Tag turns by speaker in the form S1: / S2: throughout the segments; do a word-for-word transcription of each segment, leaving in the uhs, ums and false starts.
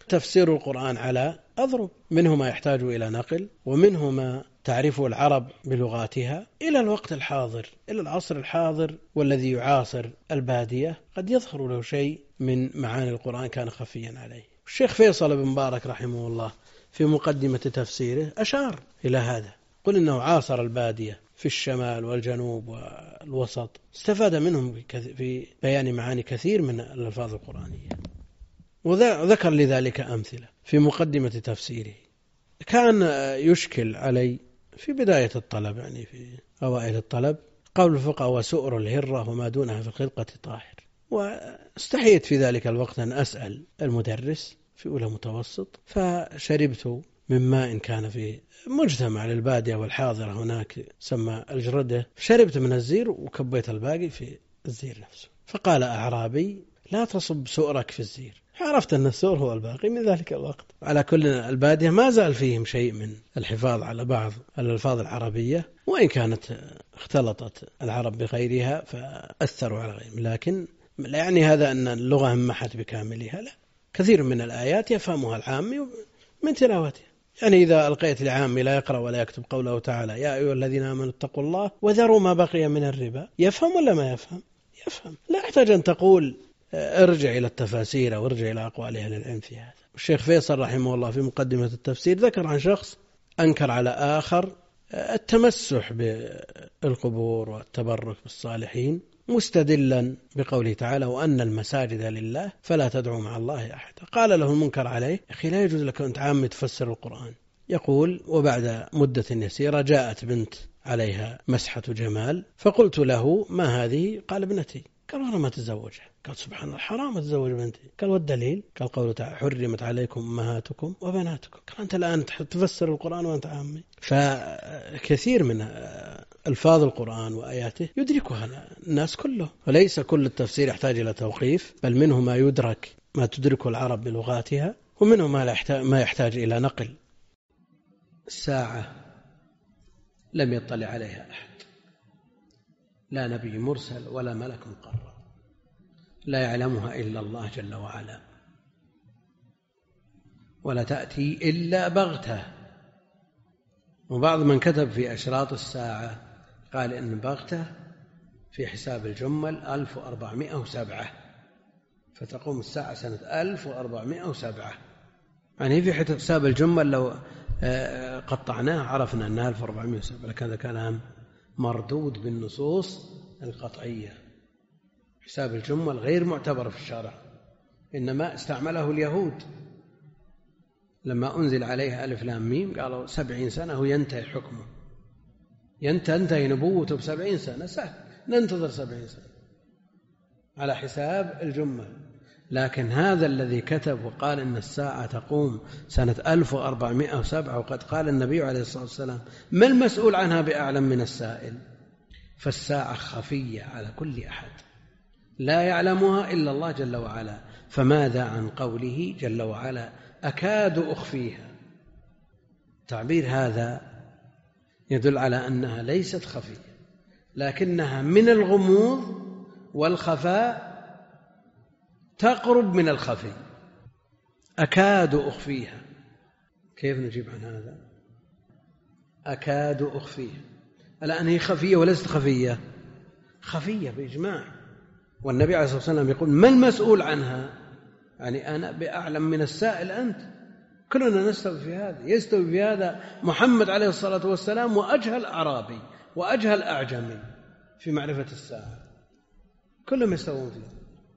S1: تفسير القرآن على أضرب، منه ما يحتاج إلى نقل، ومنه ما تعرفه العرب بلغاتها. إلى الوقت الحاضر، إلى العصر الحاضر والذي يعاصر البادية، قد يظهر له شيء من معاني القرآن كان خفيا عليه. الشيخ فيصل بن مبارك رحمه الله في مقدمة تفسيره أشار إلى هذا، قل إنه عاصر البادية في الشمال والجنوب والوسط، استفاد منهم في بيان معاني كثير من الألفاظ القرآنية، وذكر لذلك أمثلة في مقدمة تفسيره. كان يشكل علي في بداية الطلب، يعني في أوائل الطلب، قول الفقهاء وسؤر الهرة وما دونها في الخلقة طاهر، واستحيت في ذلك الوقت أن أسأل المدرس في أولى متوسط، فشربت من ماء كان في مجتمع للبادية والحاضرة هناك سمى الجردة، شربت من الزير وكبيت الباقي في الزير نفسه، فقال أعرابي لا تصب سؤرك في الزير. عرفت أن السؤر هو الباقي من ذلك الوقت. على كل البادية ما زال فيهم شيء من الحفاظ على بعض الألفاظ العربية، وإن كانت اختلطت العرب بغيرها فأثروا على غيرهم، لكن لا يعني هذا أن اللغة همحت بكاملها، لا، كثير من الآيات يفهمها العامي من تلاوتها. يعني إذا ألقيت العامي لا يقرأ ولا يكتب قوله تعالى يا أيها الذين آمنوا اتقوا الله وذروا ما بقي من الربا، يفهم ولا ما يفهم؟ يفهم. لا يحتاج أن تقول ارجع إلى التفاسير أو ارجع إلى أقوال أهل العلم في هذا. الشيخ فيصل رحمه الله في مقدمة التفسير ذكر عن شخص أنكر على آخر التمسح بالقبور والتبرك بالصالحين، مستدلا بقوله تعالى وأن المساجد لله فلا تدعوا مع الله أحد. قال له المنكر عليه أخي لا يجوز لك أن تعامي تفسر القرآن. يقول وبعد مدة يسيرة جاءت بنت عليها مسحة جمال، فقلت له ما هذه؟ قال ابنتي. قال أنا ما تزوجها. قال سبحان الله حرام تزوج بنتي. قال والدليل؟ قال قوله تعالى حرمت عليكم أمهاتكم وبناتكم. قال أنت الآن تفسر القرآن وأنت عامي. فكثير من ألفاظ القرآن وآياته يدركها الناس كله، وليس كل التفسير يحتاج إلى توقيف، بل منه ما يدرك ما تدركه العرب بلغاتها، ومنه ما يحتاج إلى نقل. الساعة لم يطلع عليها أحد، لا نبي مرسل ولا ملك مقرب، لا يعلمها إلا الله جل وعلا، ولا تأتي إلا بغتة. وبعض من كتب في أشراط الساعة قال إن بغتة في حساب الجمل ألف وأربعمائة وسبعة، فتقوم الساعة سنة ألف وأربعمائة وسبعة. يعني في حساب الجمل لو قطعناه عرفنا أنها ألف وأربعمائة وسبعة، لكن هذا كلام مردود بالنصوص القطعية. حساب الجمل غير معتبر في الشرع، إنما استعمله اليهود لما أنزل عليها ألف لام ميم، قالوا سبعين سنة وينتهي حكمه، ينتهي نبوته بسبعين سنة، سهل ننتظر سبعين سنة على حساب الجمل. لكن هذا الذي كتب وقال إن الساعة تقوم سنة ألف وأربعمائة وسبعة، وقد قال النبي عليه الصلاة والسلام ما المسؤول عنها بأعلم من السائل، فالساعة خفية على كل أحد لا يعلمها إلا الله جل وعلا. فماذا عن قوله جل وعلا أكاد أخفيها؟ تعبير هذا يدل على أنها ليست خفية، لكنها من الغموض والخفاء تقرب من الخفي. أكاد أخفيها، كيف نجيب عن هذا؟ أكاد أخفيها، الآن هي خفية وليست خفية؟ خفية بإجماع، والنبي عليه الصلاة والسلام يقول ما المسؤول عنها؟ يعني أنا بأعلم من السائل أنت، كلنا نستوي في هذا، يستوي في هذا محمد عليه الصلاة والسلام وأجهل أعرابي وأجهل أعجمي في معرفة الساعة، كلهم يستوون فيها.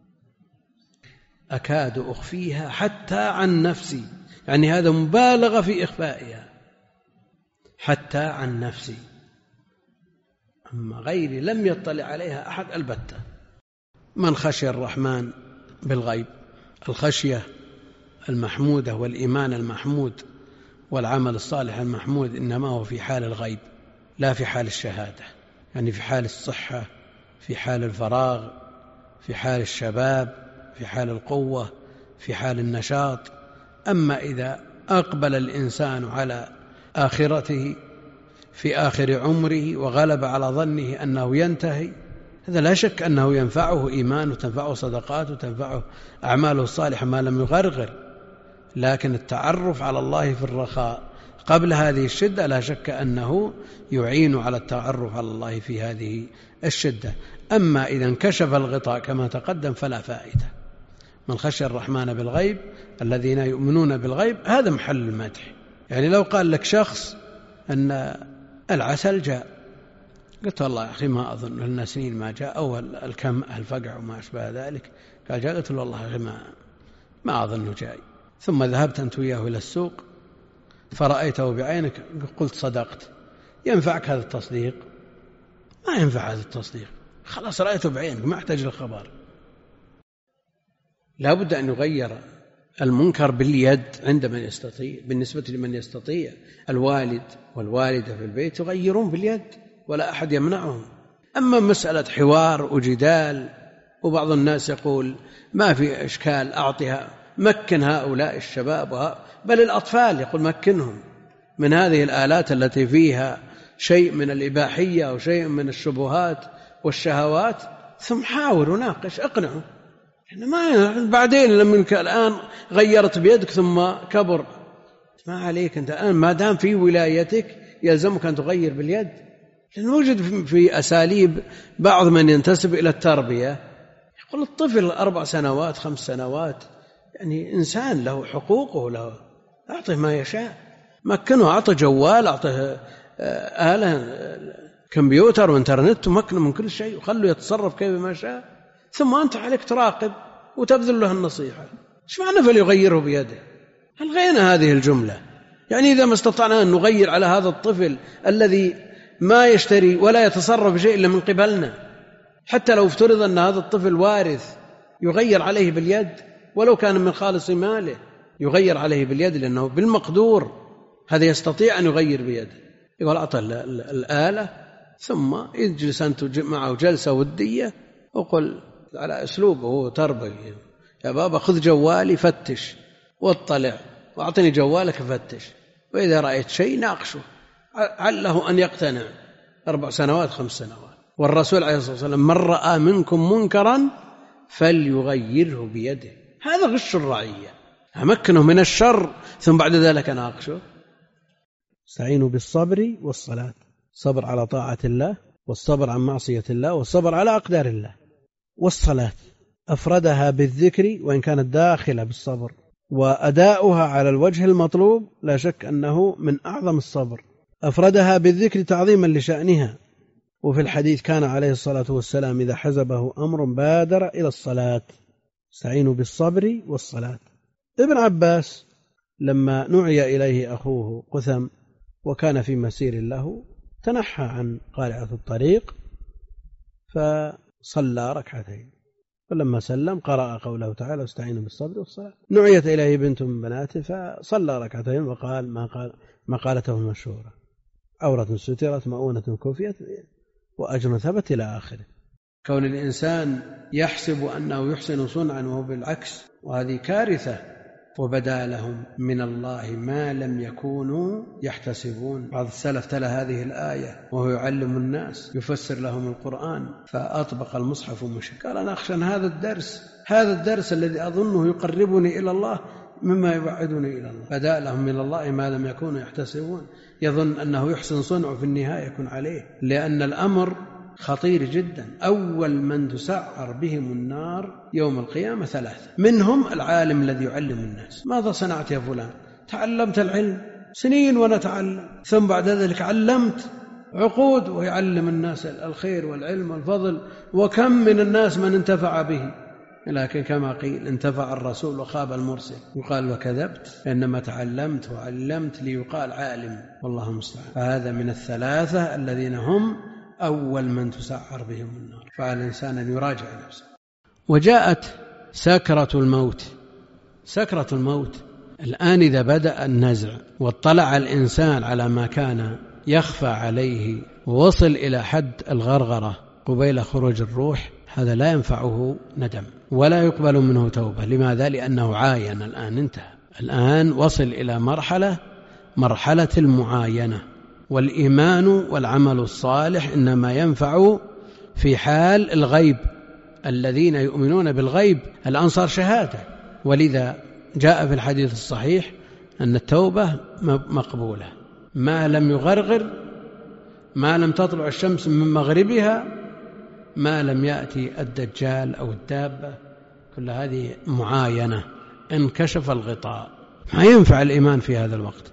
S1: أكاد أخفيها حتى عن نفسي، يعني هذا مبالغة في إخفائها، حتى عن نفسي، أما غيري لم يطلع عليها أحد البتة. من خشي الرحمن بالغيب، الخشية المحمودة والإيمان المحمود والعمل الصالح المحمود إنما هو في حال الغيب لا في حال الشهادة، يعني في حال الصحة، في حال الفراغ، في حال الشباب، في حال القوة، في حال النشاط. أما إذا أقبل الإنسان على آخرته في آخر عمره وغلب على ظنه أنه ينتهي، هذا لا شك أنه ينفعه إيمان وتنفعه صدقات وتنفعه أعماله الصالحة ما لم يغرغر، لكن التعرف على الله في الرخاء قبل هذه الشدة لا شك أنه يعين على التعرف على الله في هذه الشدة. أما إذا انكشف الغطاء كما تقدم فلا فائدة. من خشي الرحمن بالغيب الذين يؤمنون بالغيب هذا محل المدح. يعني لو قال لك شخص أن العسل جاء، قلت والله يا أخي ما أظن لنا سنين ما جاء، أو الكم الفقع وما أشبه ذلك، قال جاء، قلت والله يا أخي ما, ما أظنه جاي. ثم ذهبت أنت وياه إلى السوق فرأيته بعينك قلت صدقت، ينفعك هذا التصديق؟ ما ينفع هذا التصديق، خلاص رأيته بعينك ما احتاج للخبر. لا بد أن يغير المنكر باليد عند من يستطيع. بالنسبة لمن يستطيع الوالد والوالدة في البيت يغيرون باليد ولا أحد يمنعهم. أما مسألة حوار وجدال وبعض الناس يقول ما في إشكال أعطيها، مكن هؤلاء الشباب بل الأطفال يقول مكنهم من هذه الآلات التي فيها شيء من الإباحية أو شيء من الشبهات والشهوات، ثم حاول وناقش اقنعه. ما بعدين لما الآن غيرت بيدك ثم كبر، ما عليك أنت الآن ما دام في ولايتك يلزمك أن تغير باليد. لأن وجد في أساليب بعض من ينتسب إلى التربية يقول الطفل أربع سنوات خمس سنوات يعني إنسان له حقوقه، له أعطه ما يشاء، مكنه، أعطه جوال، أعطه آلة كمبيوتر وإنترنت، ومكنه من كل شيء وخلوا يتصرف كيف ما شاء، ثم أنت عليك تراقب وتبذل له النصيحة. إيش معنى فليغيره بيده؟ ألغينا هذه الجملة. يعني إذا ما استطعنا أن نغير على هذا الطفل الذي ما يشتري ولا يتصرف بشيء إلا من قبلنا، حتى لو افترض أن هذا الطفل وارث يغير عليه باليد ولو كان من خالص ماله، يغير عليه باليد لأنه بالمقدور هذا يستطيع أن يغير بيده. يقول أعطى الآلة ثم يجلس أنت معه جلسة ودية وقل على أسلوبه تربوي، يا بابا خذ جوالي فتش واطلع وأعطني جوالك فتش، وإذا رأيت شيء ناقشه عله أن يقتنع. أربع سنوات خمس سنوات. والرسول عليه الصلاة والسلام من رأى منكم منكرا فليغيره بيده. هذا غش الرعية، أمكنه من الشر ثم بعد ذلك ناقشه. استعينوا بالصبر والصلاة، صبر على طاعة الله والصبر عن معصية الله والصبر على أقدار الله. والصلاة أفردها بالذكر وإن كانت داخلة بالصبر، وأداؤها على الوجه المطلوب لا شك أنه من أعظم الصبر. أفردها بالذكر تعظيما لشأنها. وفي الحديث كان عليه الصلاة والسلام إذا حزبه أمر بادر إلى الصلاة. استعينوا بالصبر والصلاة. ابن عباس لما نعي إليه أخوه قثم وكان في مسير له تنحى عن قارعة الطريق فصلى ركعتين، فلما سلم قرأ قوله تعالى استعينوا بالصبر والصلاة. نعيت إليه بنت من بناته فصلى ركعتين وقال ما, قال ما قالته المشهورة: عورة سترت مؤونة كفيت وأجر ثبت إلى آخره. كون الإنسان يحسب أنه يحسن صنعا وهو بالعكس، وهذه كارثة. وبدا لهم من الله ما لم يكونوا يحتسبون. بعض السلف تلا هذه الآية وهو يعلم الناس يفسر لهم القرآن فأطبق المصحف مشى، قال أنا أخشى أن هذا الدرس هذا الدرس الذي أظنه يقربني إلى الله مما يبعدني إلى الله. بدا لهم من الله ما لم يكونوا يحتسبون. يظن أنه يحسن صنعه في النهاية يكون عليه، لأن الأمر خطير جدا. أول من تسعر بهم النار يوم القيامة ثلاثة، منهم العالم الذي يعلم الناس. ماذا صنعت يا فلان؟ تعلمت العلم سنين ونتعلم، ثم بعد ذلك علمت عقود ويعلم الناس الخير والعلم والفضل، وكم من الناس من انتفع به، لكن كما قيل انتفع الرسول وخاب المرسل. يقال وكذبت، إنما تعلمت وعلمت ليقال عالم، والله المستعان. فهذا من الثلاثة الذين هم أول من تسعر بهم النار. فعلى الإنسان أن يراجع نفسه. وجاءت سكرة الموت. سكرة الموت الآن إذا بدأ النزع واطلع الإنسان على ما كان يخفى عليه ووصل إلى حد الغرغرة قبيل خروج الروح، هذا لا ينفعه ندم ولا يقبل منه توبة. لماذا؟ لأنه عاين، الآن انتهى، الآن وصل إلى مرحلة مرحلة المعاينة. والإيمان والعمل الصالح إنما ينفع في حال الغيب. الذين يؤمنون بالغيب الآن صار شهادة، ولذا جاء في الحديث الصحيح أن التوبة مقبولة ما لم يغرغر، ما لم تطلع الشمس من مغربها، ما لم يأتي الدجال أو الدابة، كل هذه معاينة. انكشف الغطاء، ما ينفع الإيمان في هذا الوقت.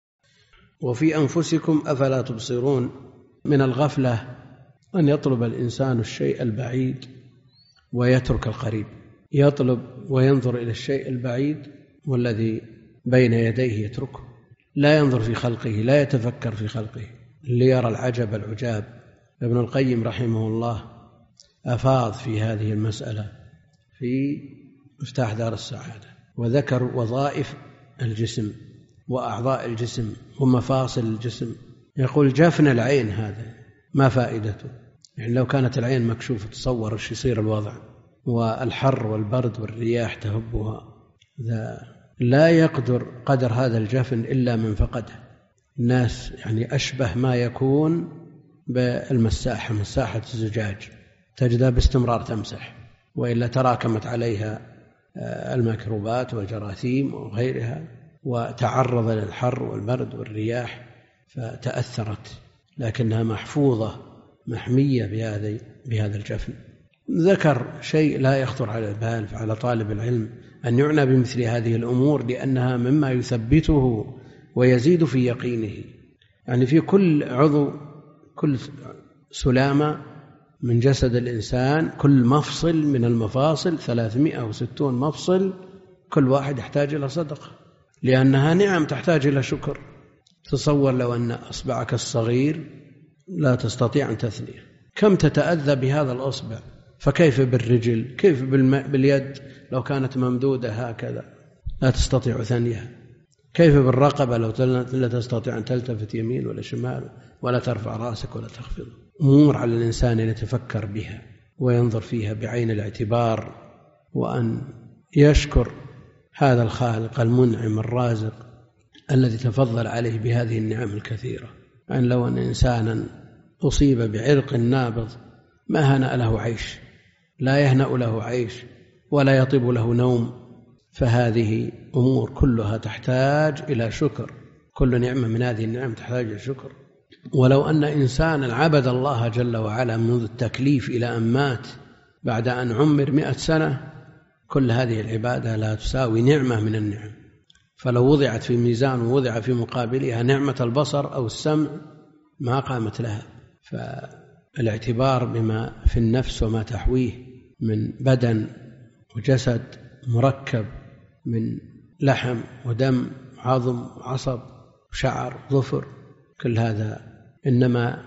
S1: وفي أنفسكم أفلا تبصرون، من الغفلة أن يطلب الإنسان الشيء البعيد ويترك القريب، يطلب وينظر إلى الشيء البعيد والذي بين يديه يتركه، لا ينظر في خلقه، لا يتفكر في خلقه ليرى العجب العجاب. ابن القيم رحمه الله أفاض في هذه المسألة في مفتاح دار السعادة، وذكر وظائف الجسم وأعضاء الجسم ومفاصل الجسم. يقول جفن العين هذا ما فائدته؟ يعني لو كانت العين مكشوفة تصور ايش يصير الوضع، والحر والبرد والرياح تهبها. لا يقدر قدر هذا الجفن إلا من فقده. الناس يعني أشبه ما يكون بالمساحة، مساحة الزجاج تجدها باستمرار تمسح، وإلا تراكمت عليها الميكروبات والجراثيم وغيرها، وتعرض للحر والبرد والرياح فتأثرت، لكنها محفوظة محمية بهذا بهذا الجفن. ذكر شيء لا يخطر على البال على طالب العلم أن يعنى بمثل هذه الأمور، لأنها مما يثبته ويزيد في يقينه. يعني في كل عضو، كل سلامة من جسد الإنسان، كل مفصل من المفاصل ثلاثمائة وستون مفصل، كل واحد يحتاج إلى صدقة، لأنها نعم تحتاج إلى شكر. تصور لو أن أصبعك الصغير لا تستطيع أن تثنيه، كم تتأذى بهذا الأصبع، فكيف بالرجل، كيف باليد لو كانت ممدودة هكذا لا تستطيع ثنيها، كيف بالرقبة لو لا تستطيع أن تلتفت يمين ولا شمال ولا ترفع رأسك ولا تخفض. أمور على الإنسان أن يتفكر بها وينظر فيها بعين الاعتبار، وأن يشكر هذا الخالق المنعم الرازق الذي تفضل عليه بهذه النعم الكثيرة. أن لو أن إنسانا أصيب بعرق نابض ما هنأ له عيش، لا يهنأ له عيش ولا يطيب له نوم، فهذه أمور كلها تحتاج إلى شكر. كل نعمة من هذه النعم تحتاج إلى شكر. ولو أن إنسانا عبد الله جل وعلا منذ التكليف إلى أن مات بعد أن عمر مئة سنة، كل هذه العبادة لا تساوي نعمة من النعم. فلو وضعت في ميزان ووضع في مقابلها نعمة البصر أو السمع ما قامت لها. فالاعتبار بما في النفس وما تحويه من بدن وجسد مركب من لحم ودم عظم وعصب وشعر ظفر، كل هذا إنما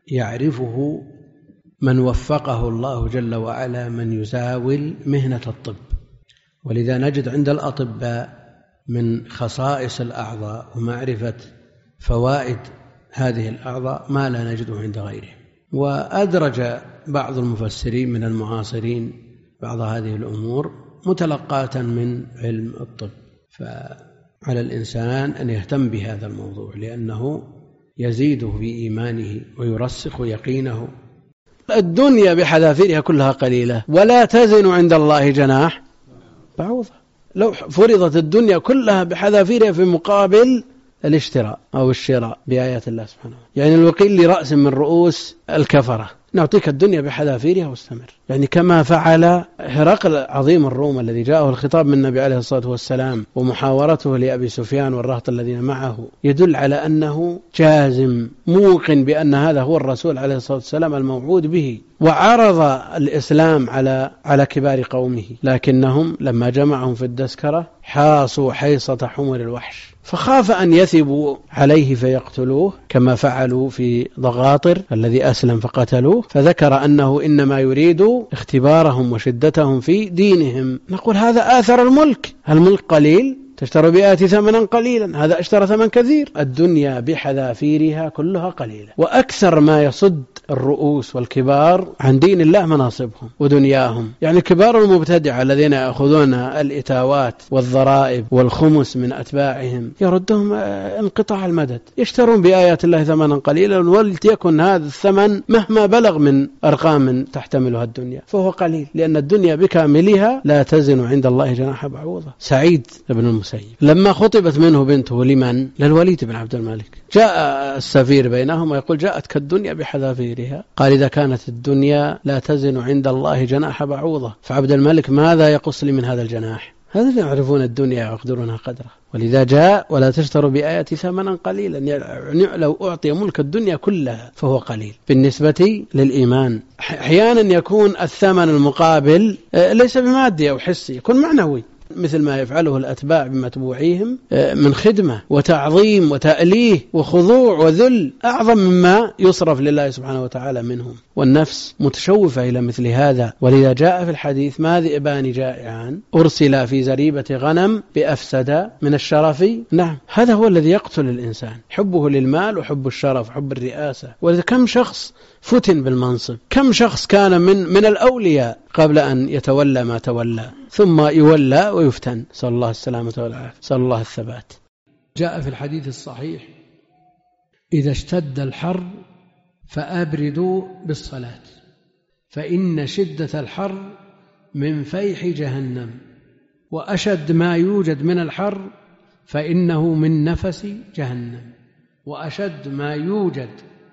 S1: يعرفه من وفقه الله جل وعلا من يزاول مهنة الطب. ولذا نجد عند الأطباء من خصائص الأعضاء ومعرفة فوائد هذه الأعضاء ما لا نجده عند غيره. وأدرج بعض المفسرين من المعاصرين بعض هذه الأمور متلقاة من علم الطب. فعلى الإنسان أن يهتم بهذا الموضوع، لأنه يزيده في إيمانه ويرسخ يقينه. الدنيا بحذافيرها كلها قليلة ولا تزن عند الله جناح بعوضة. لو فرضت الدنيا كلها بحذافيرها في مقابل الاشتراء أو الشراء بآيات الله سبحانه، يعني الوقيل لرأس من رؤوس الكفرة، نعطيك الدنيا بحذافيرها واستمر. يعني كما فعل هرقل عظيم الروم الذي جاءه الخطاب من النبي عليه الصلاة والسلام، ومحاورته لأبي سفيان والرهط الذين معه يدل على أنه جازم موقن بأن هذا هو الرسول عليه الصلاة والسلام الموعود به، وعرض الإسلام على على كبار قومه، لكنهم لما جمعهم في الدسكرة حاصوا حيصة حمر الوحش، فخاف أن يثبوا عليه فيقتلوه كما فعلوا في ضغاطر الذي أسلم فقتلوه، فذكر أنه إنما يريد اختبارهم وشدتهم في دينهم. نقول هذا آثر الملك، الملك قليل تشتروا بآياتي ثمنا قليلا، هذا اشترى ثمن كثير. الدنيا بحذافيرها كلها قليلة. وأكثر ما يصد الرؤوس والكبار عن دين الله مناصبهم ودنياهم. يعني كبار المبتدعة الذين يأخذون الإتاوات والضرائب والخمس من أتباعهم يردهم انقطاع المدد، يشترون بآيات الله ثمنا قليلا، ولتكن هذا الثمن مهما بلغ من أرقام تحتملها الدنيا فهو قليل، لأن الدنيا بكاملها لا تزن عند الله جناح بعوضة. سعيد بن المسيب لما خطبت منه بنته لمن؟ للوليد بن عبد الملك، جاء السفير بينهم ويقول جاءتك الدنيا بحذافيرها، قال إذا كانت الدنيا لا تزن عند الله جناح بعوضة فعبد الملك ماذا يقص لي من هذا الجناح؟ هذا اللي يعرفون الدنيا ويقدرونها قدره. ولذا جاء ولا تشتروا بآياتي ثمنا قليلا، يعني لو أعطي ملك الدنيا كلها فهو قليل بالنسبة للإيمان. أحيانا يكون الثمن المقابل ليس بمادي أو حسي، يكون معنوي، مثل ما يفعله الأتباع بمتبوعيهم من خدمة وتعظيم وتأليه وخضوع وذل أعظم مما يصرف لله سبحانه وتعالى منهم، والنفس متشوفة إلى مثل هذا. ولذا جاء في الحديث ما ذئبان جائعان أرسلا في زريبة غنم بأفسد من الشرف. نعم، هذا هو الذي يقتل الإنسان، حبه للمال وحب الشرف وحب الرئاسة. ولذا كم شخص فتن بالمنصب، كم شخص كان من من الأولياء قبل أن يتولى ما تولى ثم يولى ويفتن، صلى الله السلامة والعافية، صلى الله الثبات. جاء في الحديث الصحيح إذا اشتد الحر فأبردوا بالصلاة فإن شدة الحر من فيح جهنم، وأشد ما يوجد من الحر فإنه من نفس جهنم، وأشد ما يوجد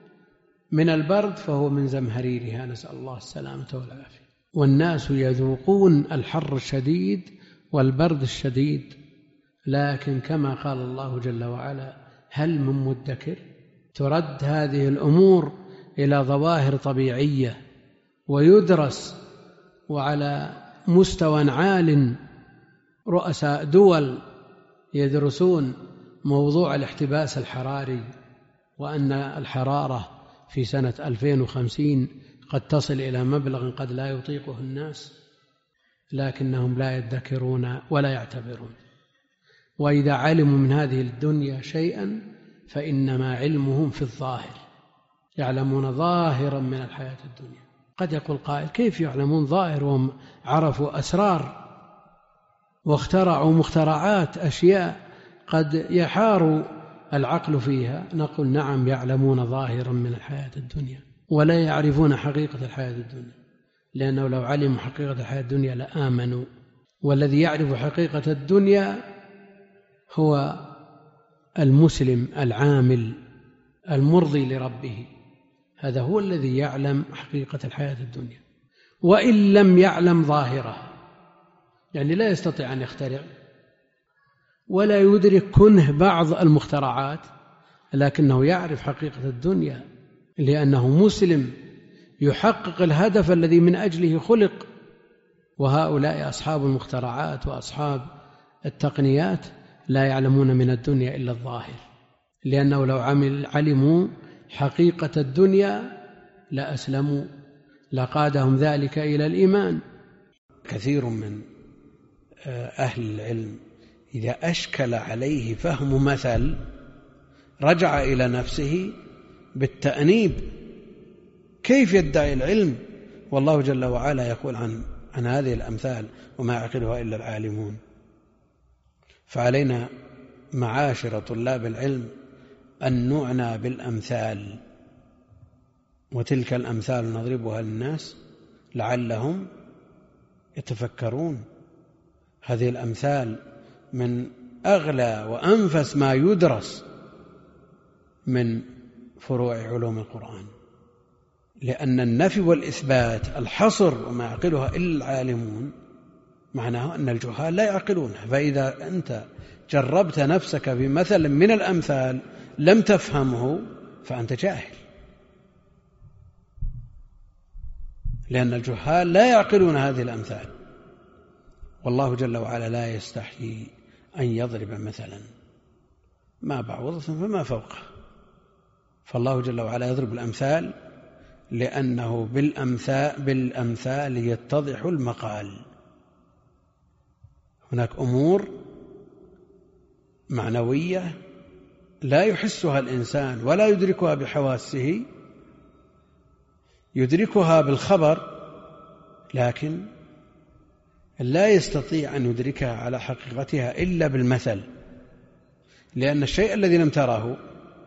S1: من البرد فهو من زمهريرها، نسأل الله السلامة والعافية. والناس يذوقون الحر الشديد والبرد الشديد، لكن كما قال الله جل وعلا هل من مدكر؟ ترد هذه الأمور إلى ظواهر طبيعية ويدرس، وعلى مستوى عال رؤساء دول يدرسون موضوع الاحتباس الحراري، وأن الحرارة في سنة ألفين وخمسين قد تصل إلى مبلغ قد لا يطيقه الناس، لكنهم لا يدكرون ولا يعتبرون. وإذا علموا من هذه الدنيا شيئا فإنما علمهم في الظاهر، يعلمون ظاهرا من الحياة الدنيا. قد يقول قائل كيف يعلمون ظاهر وهم عرفوا أسرار واخترعوا مخترعات أشياء قد يحار العقل فيها؟ نقول نعم، يعلمون ظاهرا من الحياة الدنيا ولا يعرفون حقيقة الحياة الدنيا، لأنه لو علموا حقيقة الحياة الدنيا لآمنوا. والذي يعرف حقيقة الدنيا هو المسلم العامل المرضي لربه، هذا هو الذي يعلم حقيقة الحياة الدنيا. وإن لم يعلم ظاهره، يعني لا يستطيع أن يخترع ولا يدرك كنه بعض المخترعات، لكنه يعرف حقيقة الدنيا لأنه مسلم يحقق الهدف الذي من أجله خلق. وهؤلاء أصحاب المخترعات وأصحاب التقنيات لا يعلمون من الدنيا إلا الظاهر، لأنه لو عمل علموا حقيقة الدنيا لأسلموا، لقادهم ذلك إلى الإيمان. كثير من أهل العلم إذا أشكل عليه فهم مثل رجع إلى نفسه بالتأنيب، كيف يدعي العلم والله جل وعلا يقول عن عن هذه الأمثال وما يعقلها إلا العالمون. فعلينا معاشر طلاب العلم أن نعنى بالأمثال، وتلك الأمثال نضربها للناس لعلهم يتفكرون. هذه الأمثال من أغلى وأنفس ما يدرس من فروع علوم القرآن، لأن النفي والإثبات الحصر وما يعقلها إلا العالمون معناه أن الجهال لا يعقلونها. فإذا أنت جربت نفسك بمثل من الأمثال لم تفهمه فأنت جاهل، لأن الجهال لا يعقلون هذه الأمثال. والله جل وعلا لا يستحيي أن يضرب مثلا ما بعوضة فما فوقه، فالله جل وعلا يضرب الأمثال لأنه بالأمثال, بالأمثال يتضح المقال. هناك أمور معنوية لا يحسها الإنسان ولا يدركها بحواسه، يدركها بالخبر لكن لا يستطيع أن يدركها على حقيقتها إلا بالمثل، لأن الشيء الذي لم تره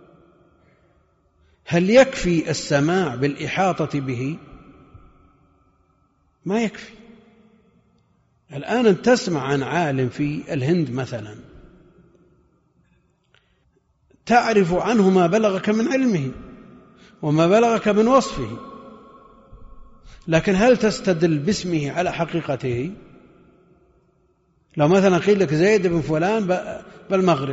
S1: هل يكفي السماع بالإحاطة به؟ ما يكفي. الآن أن تسمع عن عالم في الهند مثلا تعرف عنه ما بلغك من علمه وما بلغك من وصفه، لكن هل تستدل باسمه على حقيقته؟ لو مثلا قيل لك زيد بن فلان بالمغرب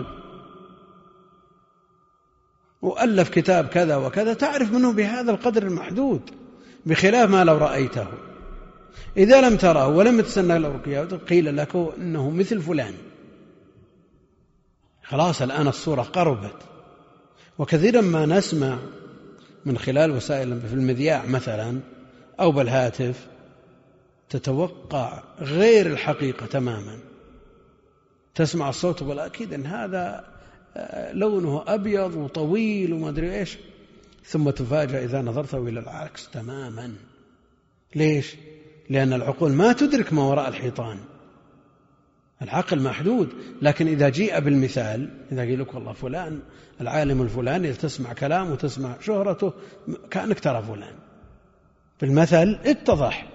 S1: وألف كتاب كذا وكذا تعرف منه بهذا القدر المحدود، بخلاف ما لو رأيته. إذا لم تره ولم تسنى له قيل لك إنه مثل فلان، خلاص الآن الصورة قربت. وكثيرا ما نسمع من خلال وسائل في المذياع مثلا أو بالهاتف تتوقع غير الحقيقة تماما، تسمع الصوت ولا أكيد أن هذا لونه أبيض وطويل وما أدري إيش، ثم تفاجأ إذا نظرته إلى العكس تماما. ليش؟ لأن العقول ما تدرك ما وراء الحيطان، العقل محدود. لكن إذا جيء بالمثال، إذا قيل لك والله فلان العالم الفلاني تسمع كلامه وتسمع شهرته كأنك ترى فلان، بالمثل اتضح.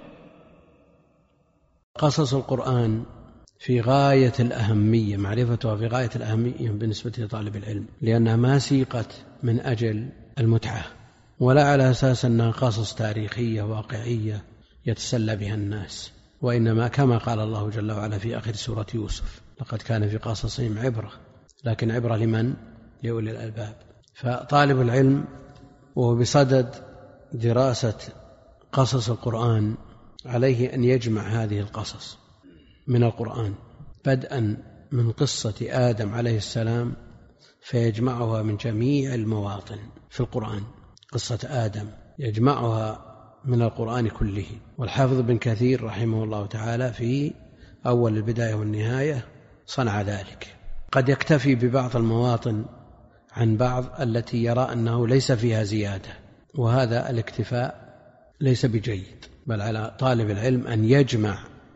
S1: قصص القرآن في غاية الأهمية، معرفتها في غاية الأهمية بالنسبة لطالب العلم، لأنها ما سيقت من أجل المتعة ولا على أساس أنها قصص تاريخية واقعية يتسلى بها الناس، وإنما كما قال الله جل وعلا في آخر سورة يوسف: لقد كان في قصصهم عبرة، لكن عبرة لمن؟ لأولي الألباب. فطالب العلم وهو بصدد دراسة قصص القرآن عليه أن يجمع هذه القصص من القرآن، بدءا من قصة آدم عليه السلام فيجمعها من جميع المواطن في القرآن. قصة آدم يجمعها من القرآن كله. والحافظ بن كثير رحمه الله تعالى في أول البداية والنهاية صنع ذلك. قد يكتفي ببعض المواطن عن بعض التي يرى أنه ليس فيها زيادة، وهذا الاكتفاء ليس بجيد، بل على طالب العلم أن يجمع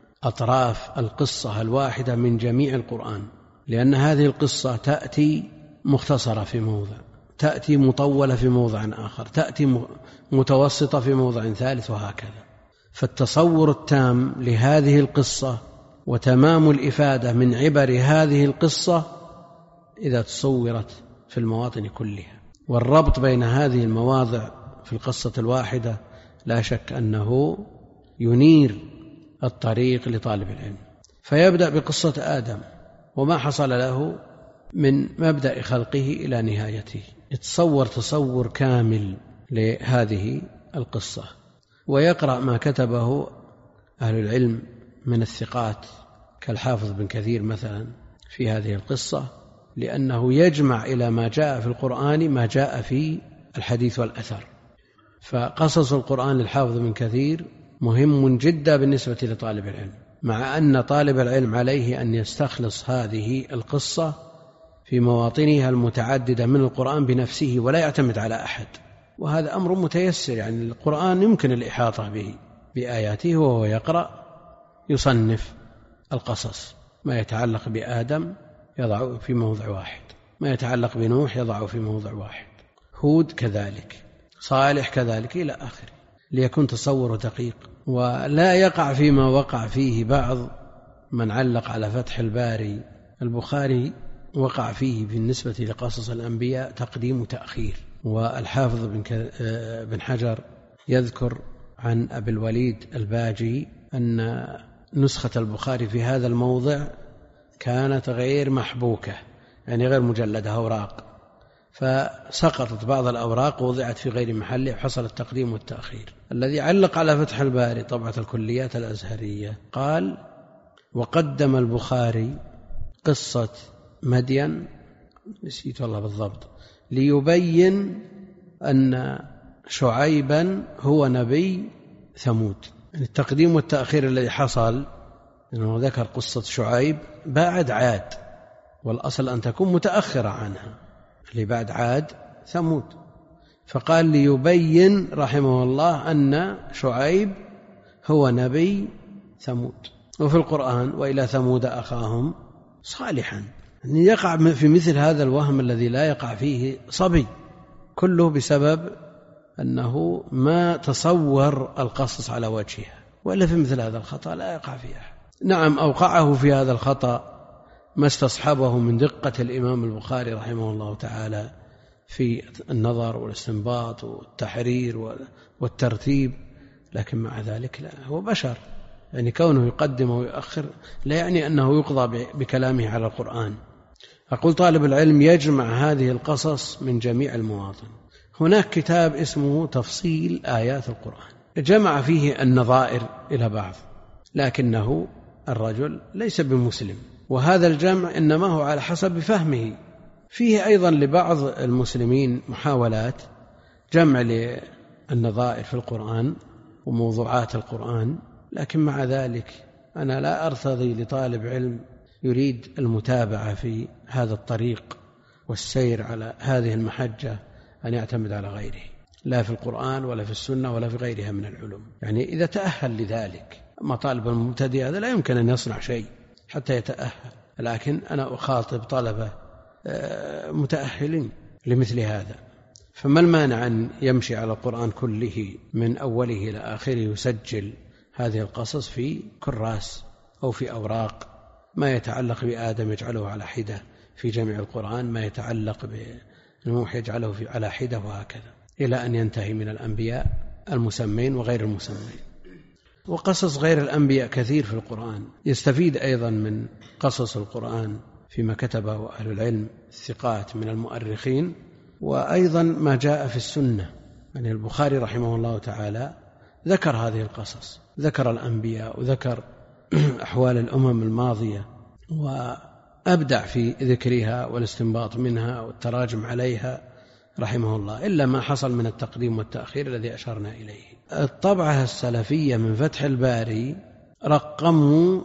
S1: أطراف القصة الواحدة من جميع القرآن، لأن هذه القصة تأتي مختصرة في موضع، تأتي مطولة في موضع آخر، تأتي متوسطة في موضع ثالث، وهكذا. فالتصور التام لهذه القصة وتمام الإفادة من عبر هذه القصة إذا تصورت في المواطن كلها، والربط بين هذه المواضع في القصة الواحدة لا شك أنه ينير الطريق لطالب العلم. فيبدأ بقصة آدم وما حصل له من مبدأ خلقه إلى نهايته، يتصور تصور كامل لهذه القصة، ويقرأ ما كتبه أهل العلم من الثقات كالحافظ بن كثير مثلا في هذه القصة، لأنه يجمع إلى ما جاء في القرآن ما جاء في الحديث والأثر. فقصص القرآن للحافظ بن كثير مهم جدا بالنسبة لطالب العلم، مع أن طالب العلم عليه أن يستخلص هذه القصة في مواطنها المتعددة من القرآن بنفسه ولا يعتمد على أحد، وهذا أمر متيسر. يعني القرآن يمكن الإحاطة به بآياته، وهو يقرأ يصنف القصص، ما يتعلق بآدم يضع في موضع واحد، ما يتعلق بنوح يضع في موضع واحد، هود كذلك، صالح كذلك إلى آخره، ليكون تصور دقيق، ولا يقع فيما وقع فيه بعض من علق على فتح الباري. البخاري وقع فيه بالنسبة لقصص الأنبياء تقديم وتأخير، والحافظ بن حجر يذكر عن أبي الوليد الباجي أن نسخة البخاري في هذا الموضع كانت غير محبوكة، يعني غير مجلدة أوراق، فسقطت بعض الأوراق ووضعت في غير محله، حصل التقديم والتأخير. الذي علق على فتح الباري طبعة الكليات الأزهرية قال: وقدم البخاري قصة مدين، نسيت والله بالضبط، ليبين أن شعيبا هو نبي ثمود. يعني التقديم والتأخير الذي حصل أنه ذكر قصة شعيب بعد عاد، والأصل أن تكون متأخرة عنها، اللي بعد عاد ثمود. فقال ليبين رحمه الله أن شعيب هو نبي ثمود. وفي القرآن وإلى ثمود أخاهم صالحا. يعني يقع في مثل هذا الوهم الذي لا يقع فيه صبي، كله بسبب أنه ما تصور القصص على وجهها، وإلا في مثل هذا الخطأ لا يقع فيها. نعم أوقعه في هذا الخطأ ما استصحبه من دقة الإمام البخاري رحمه الله تعالى في النظر والاستنباط والتحرير والترتيب، لكن مع ذلك لا، هو بشر، يعني كونه يقدم ويؤخر لا يعني أنه يقضى بكلامه على القرآن. أقول طالب العلم يجمع هذه القصص من جميع المواطن. هناك كتاب اسمه تفصيل آيات القرآن، جمع فيه النظائر إلى بعض، لكنه الرجل ليس بمسلم، وهذا الجمع إنما هو على حسب فهمه. فيه أيضا لبعض المسلمين محاولات جمع للنظائر في القرآن وموضوعات القرآن، لكن مع ذلك أنا لا أرتضي لطالب علم يريد المتابعة في هذا الطريق والسير على هذه المحجة أن يعتمد على غيره، لا في القرآن ولا في السنة ولا في غيرها من العلوم. يعني إذا تأهل لذلك. أما طالب المبتدئ هذا لا يمكن أن يصنع شيء حتى يتأهل، لكن أنا أخاطب طلبة متأهلين لمثل هذا. فما المانع أن يمشي على القرآن كله من أوله إلى آخره، يسجل هذه القصص في كراس أو في أوراق، ما يتعلق بآدم يجعله على حدة في جميع القرآن، ما يتعلق بنوح يجعله على حدة، وهكذا إلى أن ينتهي من الأنبياء المسمين وغير المسمين. وقصص غير الأنبياء كثير في القرآن، يستفيد أيضا من قصص القرآن فيما كتبه أهل العلم الثقات من المؤرخين، وأيضا ما جاء في السنة. يعني البخاري رحمه الله تعالى ذكر هذه القصص، ذكر الأنبياء وذكر أحوال الأمم الماضية، وأبدع في ذكرها والاستنباط منها والتراجم عليها رحمه الله، إلا ما حصل من التقديم والتأخير الذي أشرنا إليه. الطبعة السلفية من فتح الباري رقموا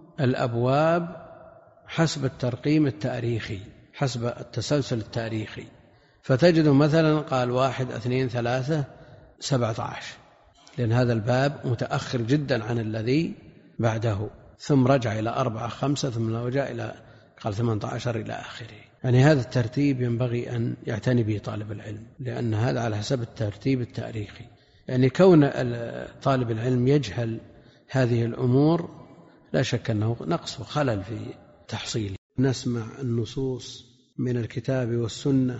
S1: الأبواب حسب الترقيم التاريخي، حسب التسلسل التاريخي، فتجد مثلا قال واحد اثنين ثلاثة سبعة عشر، لأن هذا الباب متأخر جدا عن الذي بعده، ثم رجع إلى أربعة خمسة، ثم رجع إلى قال ثمانية عشر إلى آخره. يعني هذا الترتيب ينبغي أن يعتني به طالب العلم، لأن هذا على حسب الترتيب التاريخي. يعني كون طالب العلم يجهل هذه الأمور لا شك أنه نقص وخلل في تحصيله. نسمع النصوص من الكتاب والسنة،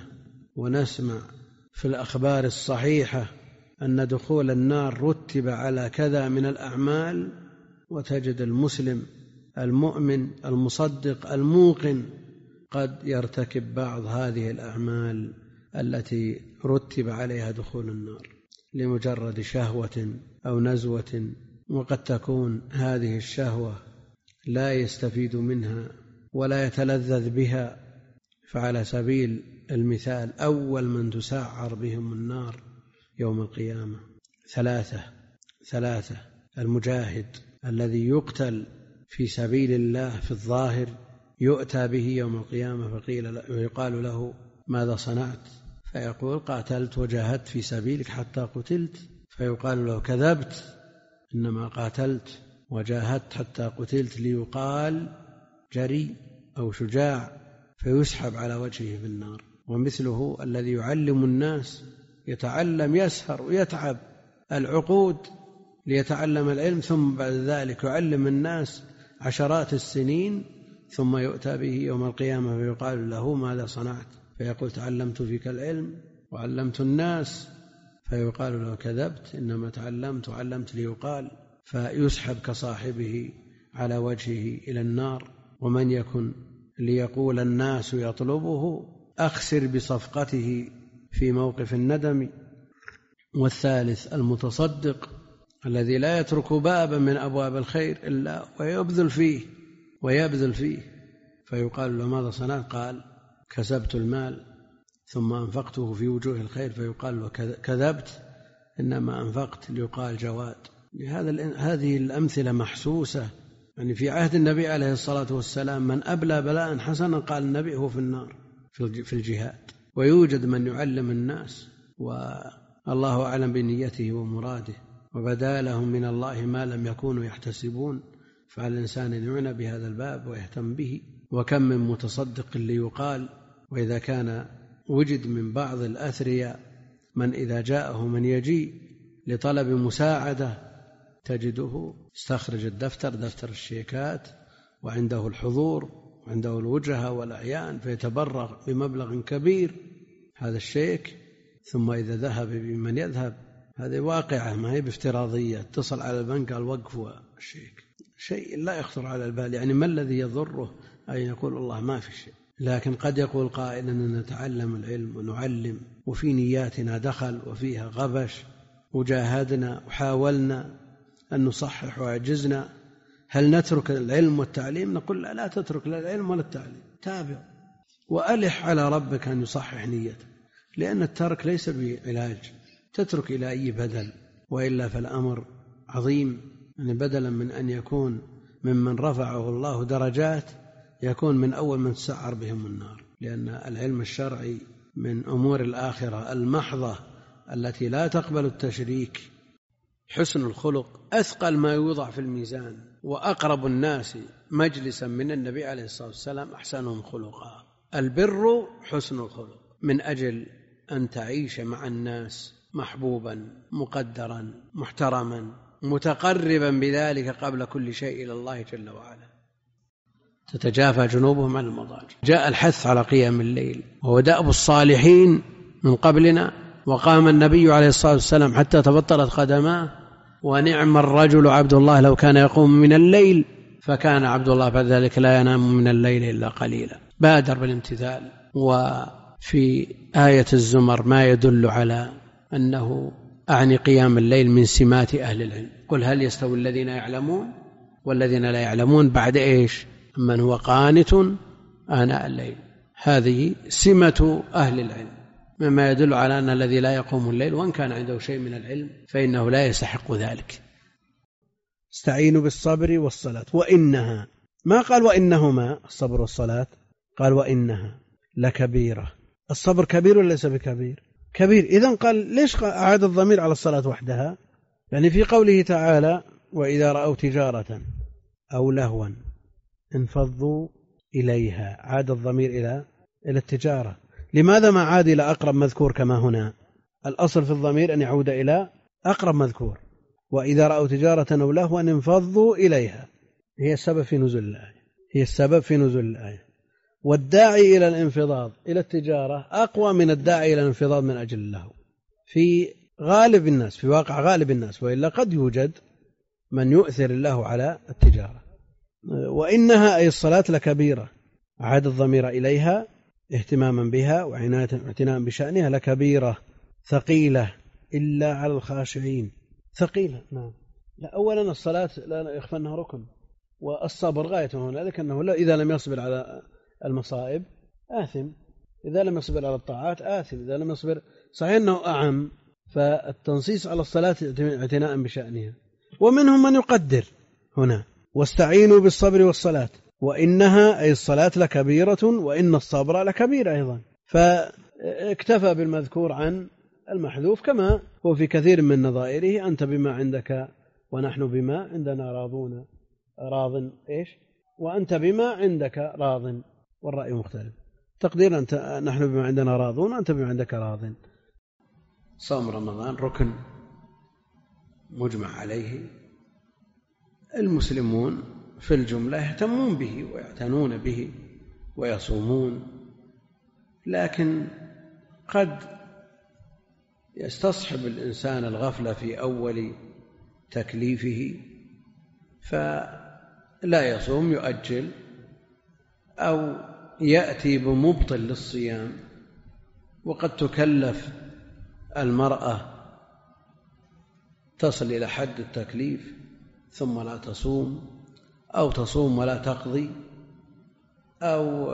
S1: ونسمع في الأخبار الصحيحة أن دخول النار رتب على كذا من الأعمال، وتجد المسلم المؤمن المصدق الموقن قد يرتكب بعض هذه الأعمال التي رتب عليها دخول النار لمجرد شهوة أو نزوة، وقد تكون هذه الشهوة لا يستفيد منها ولا يتلذذ بها. فعلى سبيل المثال أول من تسعر بهم النار يوم القيامة ثلاثة ثلاثة المجاهد الذي يقتل في سبيل الله في الظاهر، يؤتى به يوم القيامة فقيل ويقال له ماذا صنعت؟ فيقول قاتلت وجاهدت في سبيلك حتى قتلت. فيقال له كذبت، إنما قاتلت وجاهدت حتى قتلت ليقال جري أو شجاع، فيسحب على وجهه في النار. ومثله الذي يعلم الناس، يتعلم يسهر ويتعب العقود ليتعلم العلم، ثم بعد ذلك يعلم الناس عشرات السنين، ثم يؤتى به يوم القيامة فيقال له ماذا صنعت؟ فيقول تعلمت فيك العلم وعلمت الناس. فيقال له كذبت، إنما تعلمت وعلمت ليقال. فيسحب كصاحبه على وجهه إلى النار. ومن يكن ليقول الناس يطلبه أخسر بصفقته في موقف الندم. والثالث المتصدق الذي لا يترك بابا من أبواب الخير إلا ويبذل فيه ويبذل فيه فيقال له ماذا صنعت؟ قال كسبت المال ثم أنفقته في وجوه الخير، فيقال له كذبت، إنما أنفقت ليقال جواد. هذه الأمثلة محسوسة يعني في عهد النبي عليه الصلاة والسلام من أبلى بلاء حسنا قال النبي هو في النار في الجهاد، ويوجد من يعلم الناس والله أعلم بنيته ومراده، وبدا لهم من الله ما لم يكونوا يحتسبون، فعلى الإنسان أن يعنى بهذا الباب ويهتم به. وكم من متصدق ليقال، وإذا كان وجد من بعض الأثرياء من إذا جاءه من يجيء لطلب مساعدة تجده استخرج الدفتر دفتر الشيكات وعنده الحضور وعنده الوجهة والأعيان فيتبرع بمبلغ كبير هذا الشيك، ثم إذا ذهب بمن يذهب، هذه واقعة ما هي بافتراضية، اتصل على البنك قال وقفوا الشيك، شيء لا يخطر على البال. يعني ما الذي يضره أن يقول الله ما في شيء؟ لكن قد يقول قائل أننا نتعلم العلم ونعلم وفي نياتنا دخل وفيها غبش وجاهدنا وحاولنا أن نصحح وعجزنا، هل نترك العلم والتعليم؟ نقول لا, لا تترك لا العلم ولا التعليم، تابع وألح على ربك أن يصحح نيتك، لأن الترك ليس بعلاج، تترك إلى أي بدل، وإلا فالأمر عظيم. يعني بدلا من أن يكون ممن رفعه الله درجات يكون من أول من تسعر بهم النار، لأن العلم الشرعي من أمور الآخرة المحضة التي لا تقبل التشريك. حسن الخلق أثقل ما يوضع في الميزان، وأقرب الناس مجلسا من النبي عليه الصلاة والسلام أحسنهم خلقا. البر حسن الخلق، من أجل أن تعيش مع الناس محبوبا مقدرا محترما متقربا بذلك قبل كل شيء إلى الله جل وعلا. تتجافى جنوبهم عن المضاجع. جاء الحث على قيام الليل وهو دأب الصالحين من قبلنا، وقام النبي عليه الصلاة والسلام حتى تبطلت قدماه، ونعم الرجل عبد الله لو كان يقوم من الليل، فكان عبد الله بعد ذلك لا ينام من الليل إلا قليلا. بادر بالامتثال. وفي آية الزمر ما يدل على أنه أعني قيام الليل من سمات أهل العلم. قل هل يستوي الذين يعلمون والذين لا يعلمون بعد إيش؟ من هو قانت آناء الليل، هذه سمة أهل العلم، مما يدل على أن الذي لا يقوم الليل وإن كان عنده شيء من العلم فإنه لا يستحق ذلك. استعينوا بالصبر والصلاة وإنها، ما قال وإنهما الصبر والصلاة، قال وإنها لكبيرة. الصبر كبير ولا ليس بكبير؟ كبير. إذن قال ليش أعاد الضمير على الصلاة وحدها؟ يعني في قوله تعالى وإذا رأوا تجارة أو لهوا انفضوا إليها، عاد الضمير إلى إلى التجارة. لماذا ما عاد إلى أقرب مذكور كما هنا؟ الأصل في الضمير أن يعود إلى أقرب مذكور. وإذا رأوا تجارة أو لهوا انفضوا إليها، هي السبب في نزول الآية، هي السبب في نزول الآية. والداعي إلى الانفضاض إلى التجارة أقوى من الداعي إلى الانفضاض من أجل اللهو في غالب الناس، في واقع غالب الناس، وإلا قد يوجد من يؤثر الله على التجارة. وإنها أي الصلاة لكبيرة، عاد الضمير إليها اهتماما بها واعتناء بشأنها، لكبيرة ثقيلة إلا على الخاشعين. ثقيلة نعم. لا أولا الصلاة لا يخفى أنها ركن، والصبر غاية هنا، لكنه إذا لم يصبر على المصائب آثم، إذا لم يصبر على الطاعات آثم، إذا لم يصبر صحيح أنه أعم. فالتنصيص على الصلاة اعتناء بشأنها. ومنهم من يقدر هنا واستعينوا بالصبر والصلاة، وإنها أي الصلاة لكبيرة وإن الصبر لكبير أيضا، فاكتفى بالمذكور عن المحذوف، كما هو في كثير من نظائره أنت بما عندك ونحن بما عندنا راضون راض إيش وأنت بما عندك راض، والرأي مختلف. تقدير أنت نحن بما عندنا راضون وأنت بما عندك راض. صوم رمضان ركن مجمع عليه، المسلمون في الجملة يهتمون به ويعتنون به ويصومون، لكن قد يستصحب الإنسان الغفلة في أول تكليفه فلا يصوم، يؤجل أو يأتي بمبطل للصيام. وقد تكلف المرأة تصل إلى حد التكليف ثم لا تصوم، أو تصوم ولا تقضي، أو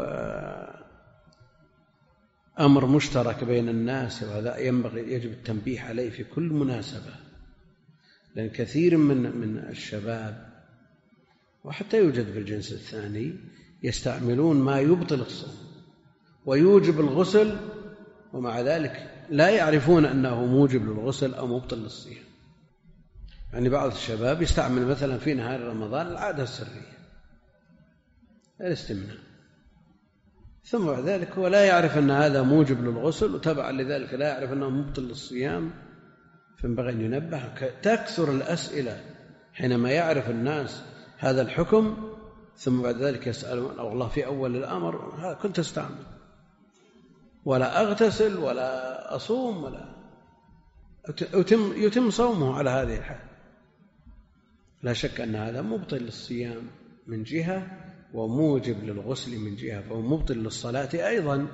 S1: أمر مشترك بين الناس، وهذا ينبغي يجب التنبيه عليه في كل مناسبة، لأن كثير من من الشباب وحتى يوجد في الجنس الثاني يستعملون ما يبطل الصوم ويوجب الغسل، ومع ذلك لا يعرفون أنه موجب للغسل أو مبطل للصيام. يعني بعض الشباب يستعمل مثلا في نهار رمضان العادة السرية الاستمناء، ثم بعد ذلك هو لا يعرف أن هذا موجب للغسل، وتبعا لذلك لا يعرف أنه مبطل للصيام. فينبغي أن ينبه. تكثر الأسئلة حينما يعرف الناس هذا الحكم ثم بعد ذلك يسألون أو الله في أول الأمر كنت أستعمل ولا أغتسل ولا أصوم ولا يتم, يتم صومه على هذه الحال. لا شك أن هذا مبطل للصيام من جهة وموجب للغسل من جهة، فهو مبطل للصلاة أيضا،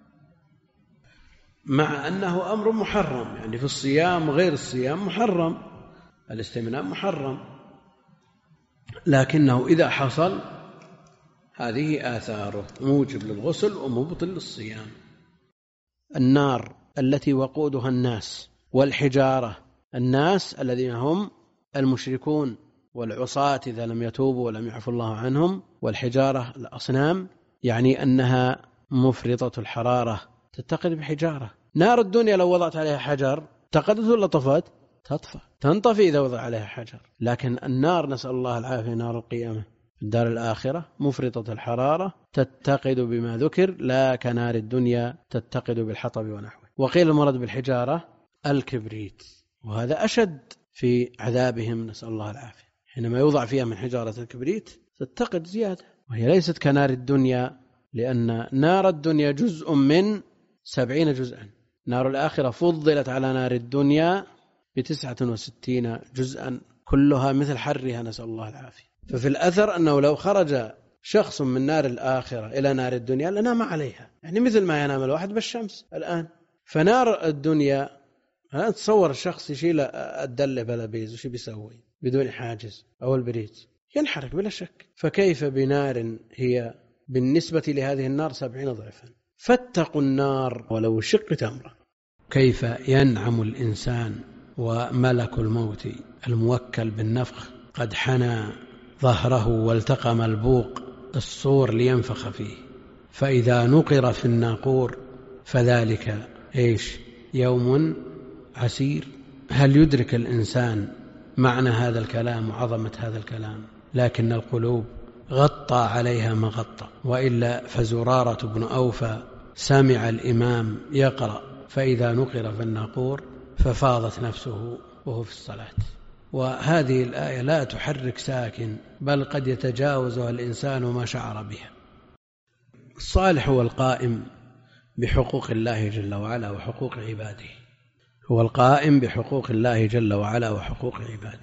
S1: مع أنه أمر محرم. يعني في الصيام غير الصيام محرم، الاستمناء محرم، لكنه إذا حصل هذه آثاره موجب للغسل ومبطل للصيام. النار التي وقودها الناس والحجارة، الناس الذين هم المشركون والعصاة إذا لم يتوبوا ولم يعفو الله عنهم، والحجارة الأصنام، يعني أنها مفرطة الحرارة تتقد بحجارة. نار الدنيا لو وضعت عليها حجر تقدت ولا طفت؟ تطفى، تنطفي إذا وضع عليها حجر. لكن النار نسأل الله العافية، نار القيامة في الدار الآخرة مفرطة الحرارة تتقد بما ذكر، لا كنار الدنيا تتقد بالحطب ونحوه. وقيل المراد بالحجارة الكبريت، وهذا أشد في عذابهم نسأل الله العافية. حينما يوضع فيها من حجارة الكبريت تتقد زيادة، وهي ليست كنار الدنيا، لأن نار الدنيا جزء من سبعين جزءا، نار الآخرة فضلت على نار الدنيا بتسعة وستين جزءا كلها مثل حرها نسأل الله العافية. ففي الأثر أنه لو خرج شخص من نار الآخرة إلى نار الدنيا لنام عليها، يعني مثل ما ينام الواحد بالشمس الآن. فنار الدنيا، ها تصور الشخص يشيل الدلة بلا بيز وش بيسوي بدون حاجز أو البريد؟ ينحرق بلا شك. فكيف بنار هي بالنسبة لهذه النار سبعين ضعفا؟ فاتقوا النار ولو شق تمرة. كيف ينعم الإنسان وملك الموت الموكل بالنفخ قد حنى ظهره والتقم البوق الصور لينفخ فيه، فإذا نقر في الناقور فذلك إيش يوم عسير. هل يدرك الإنسان معنى هذا الكلام وعظمة هذا الكلام؟ لكن القلوب غطى عليها ما غطى. وإلا فزرارة بن أوفى سمع الإمام يقرأ فإذا نقر في الناقور ففاضت نفسه وهو في الصلاة. وهذه الآية لا تحرك ساكن، بل قد يتجاوزها الإنسان ما شعر بها. الصالح هو القائم بحقوق الله جل وعلا وحقوق عباده، هو القائم بحقوق الله جل وعلا وحقوق عباده.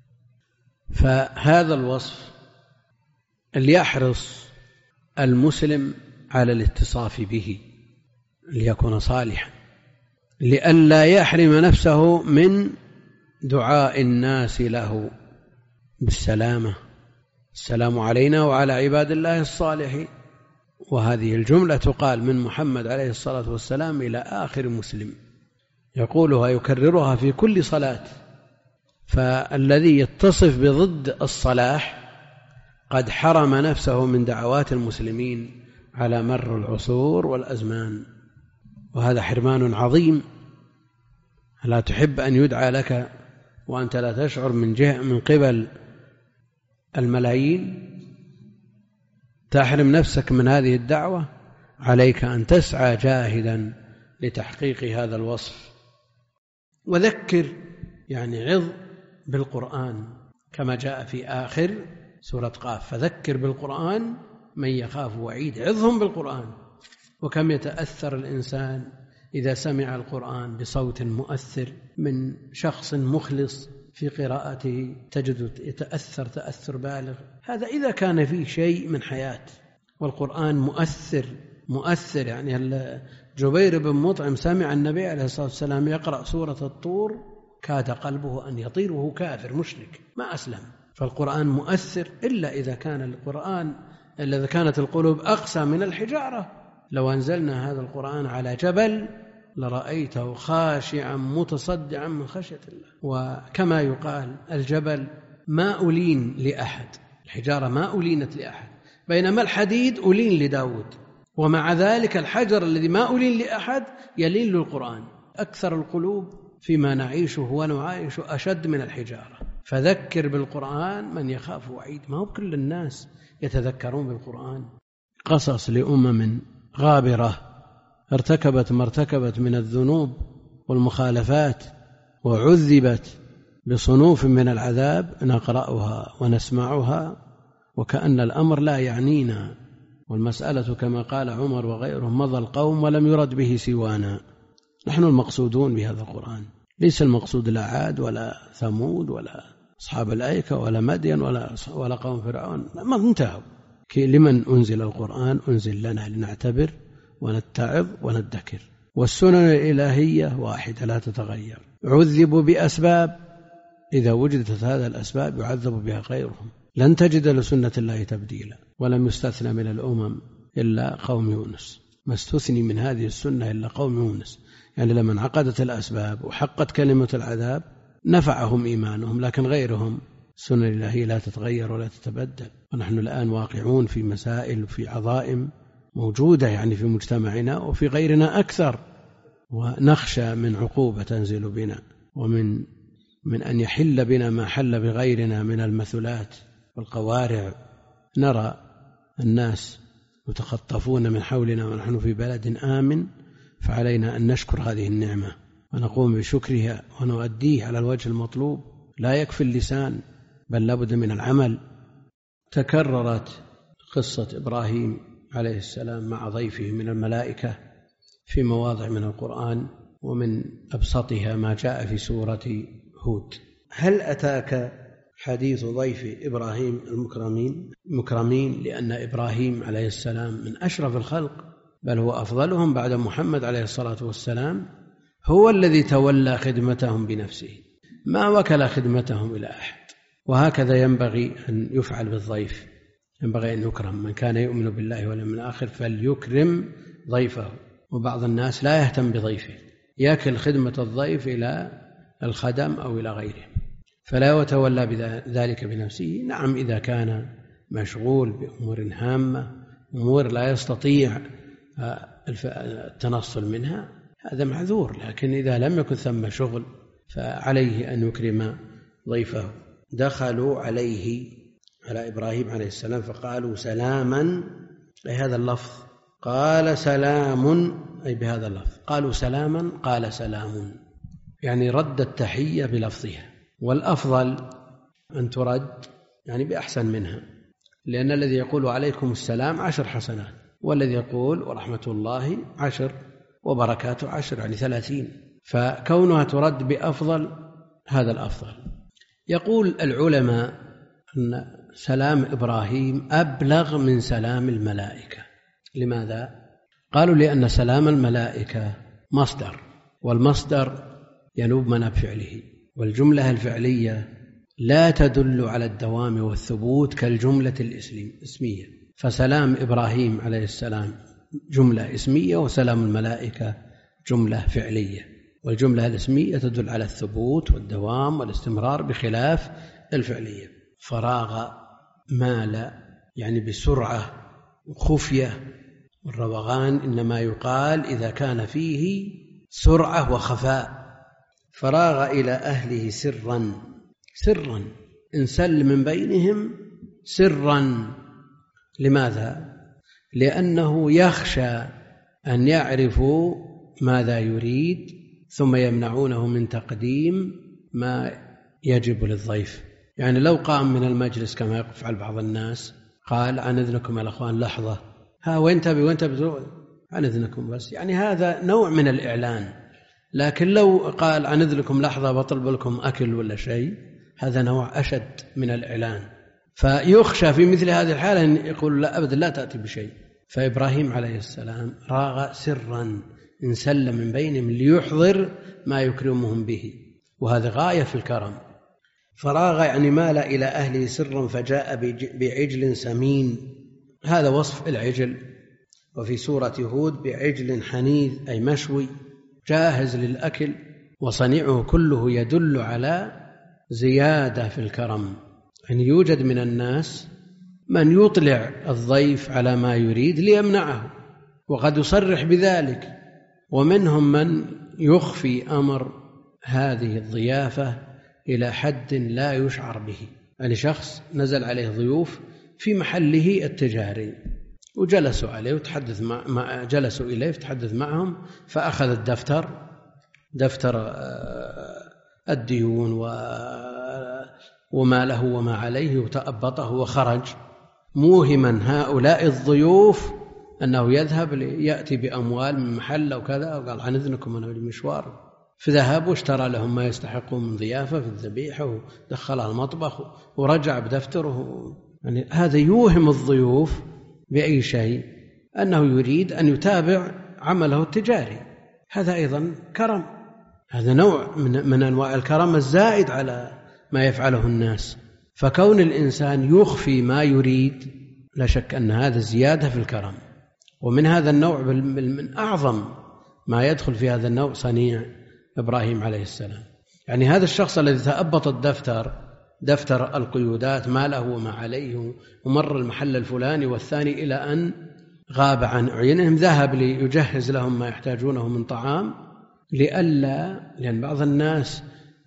S1: فهذا الوصف ليحرص المسلم على الاتصاف به ليكون صالحا، لئلا يحرم نفسه من دعاء الناس له بالسلامة، السلام علينا وعلى عباد الله الصالحين. وهذه الجملة تقال من محمد عليه الصلاة والسلام إلى آخر مسلم، يقولها يكررها في كل صلاة. فالذي يتصف بضد الصلاح قد حرم نفسه من دعوات المسلمين على مر العصور والأزمان، وهذا حرمان عظيم. لا تحب أن يدعى لك وأنت لا تشعر من جهة من قبل الملايين، تحرم نفسك من هذه الدعوة. عليك أن تسعى جاهدا لتحقيق هذا الوصف. وذكر يعني عظ بالقرآن كما جاء في آخر سورة قاف، فذكر بالقرآن من يخاف وعيد. عظهم بالقرآن. وكم يتأثر الإنسان إذا سمع القرآن بصوت مؤثر من شخص مخلص في قراءته، تجد يتأثر تأثر بالغ. هذا إذا كان فيه شيء من حياة. والقرآن مؤثر مؤثر يعني جبير بن مطعم سمع النبي عليه الصلاة والسلام يقرأ سورة الطور كاد قلبه أن يطير وهو كافر مشرك ما أسلم. فالقرآن مؤثر، إلا إذا كان القرآن إلا إذا كانت القلوب أقسى من الحجارة. لو أنزلنا هذا القرآن على جبل لرأيته خاشعا متصدعا من خشية الله. وكما يقال الجبل ما ألين لأحد، الحجارة ما ألينت لأحد، بينما الحديد ألين لداود، ومع ذلك الحجر الذي ما ألين لأحد يلين للقرآن. أكثر القلوب فيما نعيشه ونعايشه أشد من الحجارة. فذكر بالقرآن من يخاف وعيد. ما هو كل الناس يتذكرون بالقرآن. قصص لأمم غابرة ارتكبت ما ارتكبت من الذنوب والمخالفات وعذبت بصنوف من العذاب، نقرأها ونسمعها وكأن الأمر لا يعنينا، والمسألة كما قال عمر وغيره مضى القوم ولم يرد به سوانا. نحن المقصودون بهذا القرآن، ليس المقصود لا عاد ولا ثمود ولا أصحاب الأيكة ولا مدين ولا ولا قوم فرعون، ما انتهوا. لمن أنزل القرآن؟ أنزل لنا لنعتبر ونتعظ وندكر. والسنن الإلهية واحدة لا تتغير. عذبوا بأسباب، إذا وجدت هذا الأسباب يعذب بها غيرهم. لن تجد لسنة الله تبديلا، ولم يستثنى من الأمم إلا قوم يونس، ما استثني من هذه السنة إلا قوم يونس. يعني لما انعقدت الأسباب وحقت كلمة العذاب نفعهم إيمانهم، لكن غيرهم السنة الإلهية لا تتغير ولا تتبدل. ونحن الآن واقعون في مسائل وفي عظائم موجودة يعني في مجتمعنا وفي غيرنا أكثر، ونخشى من عقوبة تنزل بنا، ومن من أن يحل بنا ما حل بغيرنا من المثلات والقوارع. نرى الناس يتخطفون من حولنا ونحن في بلد آمن، فعلينا أن نشكر هذه النعمة ونقوم بشكرها ونؤديه على الوجه المطلوب. لا يكفي اللسان، بل لابد من العمل. تكررت قصة إبراهيم عليه السلام مع ضيفه من الملائكة في مواضع من القرآن، ومن أبسطها ما جاء في سورة هود. هل أتاك حديث ضيف إبراهيم المكرمين؟ مكرمين لأن إبراهيم عليه السلام من أشرف الخلق، بل هو أفضلهم بعد محمد عليه الصلاة والسلام. هو الذي تولى خدمتهم بنفسه، ما وكل خدمتهم إلى أحد. وهكذا ينبغي أن يفعل بالضيف، ينبغي أن يكرم. من كان يؤمن بالله واليوم الآخر فليكرم ضيفه. وبعض الناس لا يهتم بضيفه، يكل خدمة الضيف إلى الخدم أو إلى غيره، فلا يتولى بذلك بنفسه. نعم إذا كان مشغول بأمور هامة، أمور لا يستطيع التنصل منها، هذا معذور. لكن إذا لم يكن ثم شغل فعليه أن يكرم ضيفه. دخلوا عليه على إبراهيم عليه السلام فقالوا سلاما، أي هذا اللفظ. قال سلام، أي بهذا اللفظ. قالوا سلاما، قال سلام، يعني رد التحية بلفظها. والأفضل أن ترد يعني بأحسن منها، لأن الذي يقول عليكم السلام عشر حسنات، والذي يقول ورحمة الله عشر وبركاته عشر، يعني ثلاثين. فكونها ترد بأفضل هذا الأفضل. يقول العلماء أن سلام إبراهيم أبلغ من سلام الملائكة. لماذا؟ قالوا لأن سلام الملائكة مصدر، والمصدر ينوب من فعله، والجملة الفعلية لا تدل على الدوام والثبوت كالجملة الإسمية. فسلام إبراهيم عليه السلام جملة اسمية، وسلام الملائكة جملة فعلية، والجملة الاسمية تدل على الثبوت والدوام والاستمرار بخلاف الفعلية. فراغ مال يعني بسرعة وخفية، والروغان إنما يقال إذا كان فيه سرعة وخفاء. فراغ إلى أهله سرا، سرا انسل من بينهم سرا. لماذا؟ لأنه يخشى أن يعرفوا ماذا يريد ثم يمنعونه من تقديم ما يجب للضيف. يعني لو قام من المجلس كما يفعل بعض الناس، قال عن إذنكم الأخوان لحظة، ها وين تبي وين تبي، عن إذنكم بس، يعني هذا نوع من الإعلان. لكن لو قال عن إذنكم لحظة بطلب لكم أكل ولا شيء، هذا نوع أشد من الإعلان. فيخشى في مثل هذه الحالة أن يقول لا أبدا لا تأتي بشيء. فإبراهيم عليه السلام راغ سرا انسل من بينهم ليحضر ما يكرمهم به، وهذا غاية في الكرم. فراغ يعني مال إلى أهله سرا فجاء بعجل سمين، هذا وصف العجل. وفي سورة هود بعجل حنيذ أي مشوي جاهز للأكل. وصنيعه كله يدل على زيادة في الكرم. يعني يوجد من الناس من يطلع الضيف على ما يريد ليمنعه وقد يصرح بذلك، ومنهم من يخفي أمر هذه الضيافة إلى حد لا يشعر به. يعني شخص نزل عليه ضيوف في محله التجاري وجلسوا عليه وتحدث مع جلسوا إليه وتحدث معهم، فأخذ الدفتر دفتر الديون وما له وما عليه وتأبطه وخرج، موهما هؤلاء الضيوف أنه يذهب ليأتي بأموال من محل أو كذا، وقال عن إذنكم أنا بالمشوار، فذهب واشترى لهم ما يستحقون من ضيافة في الذبيحة ودخلها المطبخ ورجع بدفتره. يعني هذا يوهم الضيوف بأي شيء أنه يريد أن يتابع عمله التجاري. هذا أيضا كرم، هذا نوع من, من أنواع الكرم الزائد على ما يفعله الناس. فكون الإنسان يخفي ما يريد لا شك أن هذا زيادة في الكرم. ومن هذا النوع من أعظم ما يدخل في هذا النوع صنيع إبراهيم عليه السلام. يعني هذا الشخص الذي تأبط الدفتر دفتر القيودات ما له وما عليه ومر المحل الفلاني والثاني إلى أن غاب عن عينهم، ذهب ليجهز لهم ما يحتاجونه من طعام لئلا، لأن بعض الناس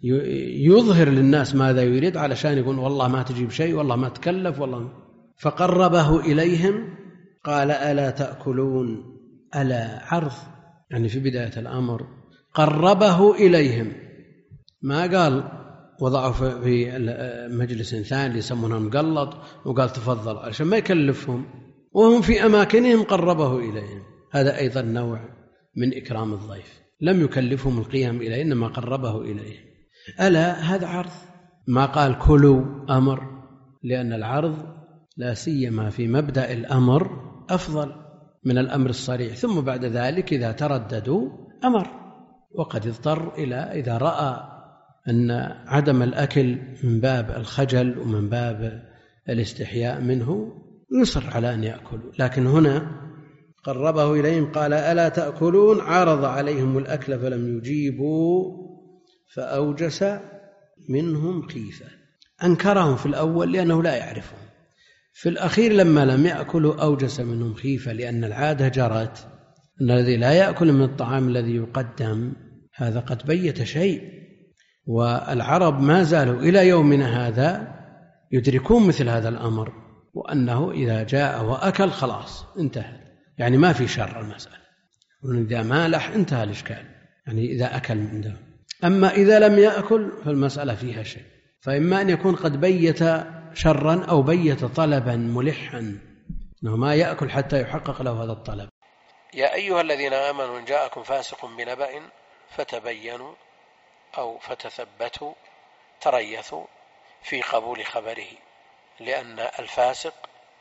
S1: يظهر للناس ماذا يريد علشان يقول والله ما تجيب شيء والله ما تكلف والله. فقربه إليهم قال ألا تأكلون. ألا عرض، يعني في بداية الأمر قربه إليهم، ما قال وضعه في مجلس ثاني يسمونه مقلط وقال تفضل عشان ما يكلفهم، وهم في أماكنهم قربه إليهم. هذا أيضا نوع من إكرام الضيف، لم يكلفهم القيام إليه إنما قربه إليهم. ألا هذا عرض، ما قال كلوا أمر، لأن العرض لا سيما في مبدأ الأمر أفضل من الأمر الصريح، ثم بعد ذلك إذا ترددوا أمر، وقد اضطر إلى إذا رأى أن عدم الأكل من باب الخجل ومن باب الاستحياء منه يصر على أن يأكلوا. لكن هنا قربه إليهم قال ألا تأكلون، عرض عليهم الأكل فلم يجيبوا فأوجس منهم خيفة. أنكرهم في الأول لأنه لا يعرفهم، في الأخير لما لم يأكلوا أوجس منهم خيفة، لأن العادة جرت أن الذي لا يأكل من الطعام الذي يقدم هذا قد بيت شيء. والعرب ما زالوا إلى يومنا هذا يدركون مثل هذا الأمر، وأنه إذا جاء وأكل خلاص انتهى، يعني ما في شر المسألة، وإذا مالح انتهى الإشكال، يعني إذا أكل منه. أما إذا لم يأكل فالمسألة فيها شيء، فإما أن يكون قد بيت شرا أو بيت طلبا ملحا أنه ما يأكل حتى يحقق له هذا الطلب.
S2: يا أيها الذين آمنوا إن جاءكم فاسق بنبأ فتبينوا أو فتثبتوا تريثوا في قبول خبره، لأن الفاسق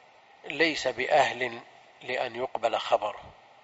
S2: ليس بأهل لأن يقبل خبره،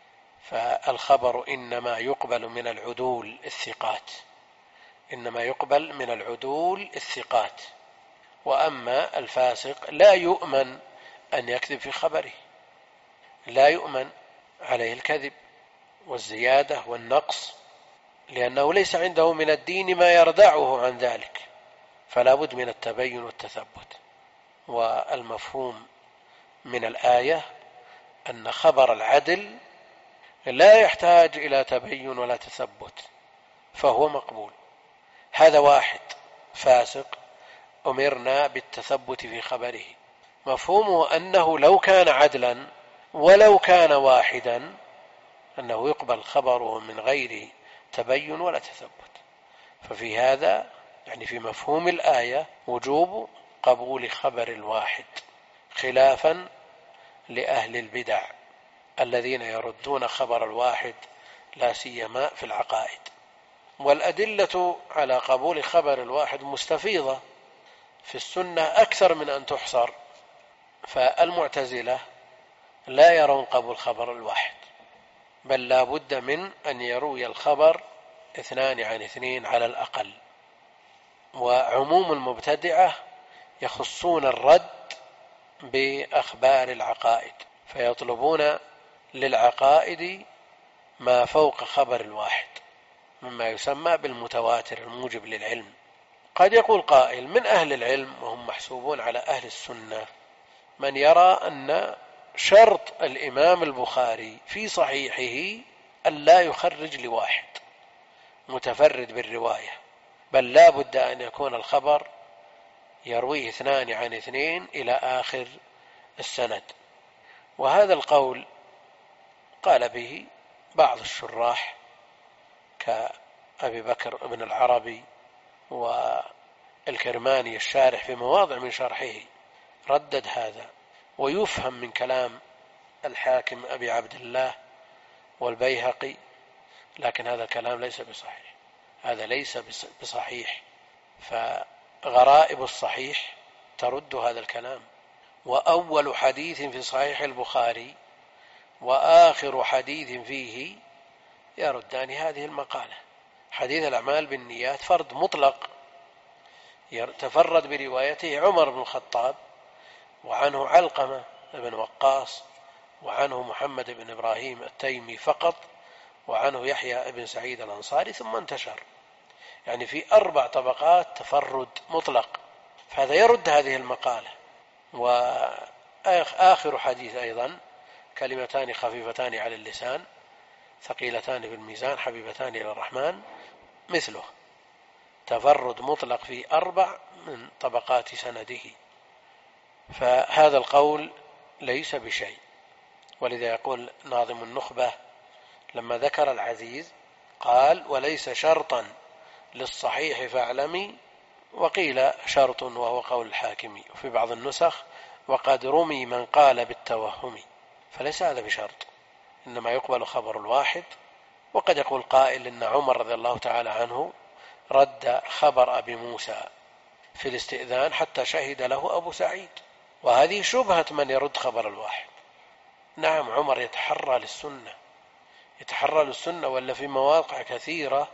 S2: فالخبر إنما يقبل من العدول الثقات، إنما يقبل من العدول الثقات، وأما الفاسق لا يؤمن أن يكذب في خبره، لا يؤمن عليه الكذب والزيادة والنقص، لأنه ليس عنده من الدين ما يردعه عن ذلك، فلا بد من التبين والتثبت. والمفهوم من الآية أن خبر العدل لا يحتاج إلى تبين ولا تثبت فهو مقبول. هذا واحد فاسق أمرنا بالتثبت في خبره، مفهومه أنه لو كان عدلا ولو كان واحدا أنه يقبل خبره من غير تبين ولا تثبت. ففي هذا يعني في مفهوم الآية وجوب قبول خبر الواحد، خلافا لأهل البدع الذين يردون خبر الواحد لا سيما في العقائد. والأدلة على قبول خبر الواحد مستفيضة في السنة أكثر من أن تحصر، فالمعتزلة لا يرون قبول خبر الواحد، بل لا بد من أن يروي الخبر اثنان عن اثنين على الأقل. وعموم المبتدعة يخصون الرد بأخبار العقائد، فيطلبون للعقائد ما فوق خبر الواحد مما يسمى بالمتواتر الموجب للعلم. قد يقول قائل من أهل العلم وهم محسوبون على أهل السنة من يرى أن شرط الإمام البخاري في صحيحه أن لا يخرج لواحد متفرد بالرواية، بل لا بد أن يكون الخبر يرويه اثنان عن اثنين إلى آخر السند. وهذا القول قال به بعض الشراح كأبي بكر بن العربي والكرماني الشارح في مواضع من شرحه ردد هذا، ويفهم من كلام الحاكم أبي عبد الله والبيهقي، لكن هذا الكلام ليس بصحيح، هذا ليس بصحيح، فغرائب الصحيح ترد هذا الكلام. وأول حديث في صحيح البخاري وآخر حديث فيه يردان هذه المقالة. حديث الأعمال بالنيات فرد مطلق تفرد بروايته عمر بن الخطاب، وعنه علقمة بن وقاص، وعنه محمد بن إبراهيم التيمي فقط، وعنه يحيى بن سعيد الأنصاري، ثم انتشر، يعني في أربع طبقات تفرد مطلق، فهذا يرد هذه المقالة. وآخر حديث أيضا كلمتان خفيفتان على اللسان ثقيلتان في الميزان حبيبتان إلى الرحمن مثله، تفرد مطلق في أربع من طبقات سنده، فهذا القول ليس بشيء. ولذا يقول ناظم النخبة لما ذكر العزيز قال: وليس شرطا للصحيح فاعلمي، وقيل شرط وهو قول الحاكم، وفي بعض النسخ وقد رمي من قال بالتوهم، فليس هذا بشرط، إنما يقبل خبر الواحد. وقد يقول قائل إن عمر رضي الله تعالى عنه رد خبر أبي موسى في الاستئذان حتى شهد له أبو سعيد، وهذه شبهة من يرد خبر الواحد. نعم، عمر يتحرى للسنة يتحرى للسنة ولا في مواقع كثيرة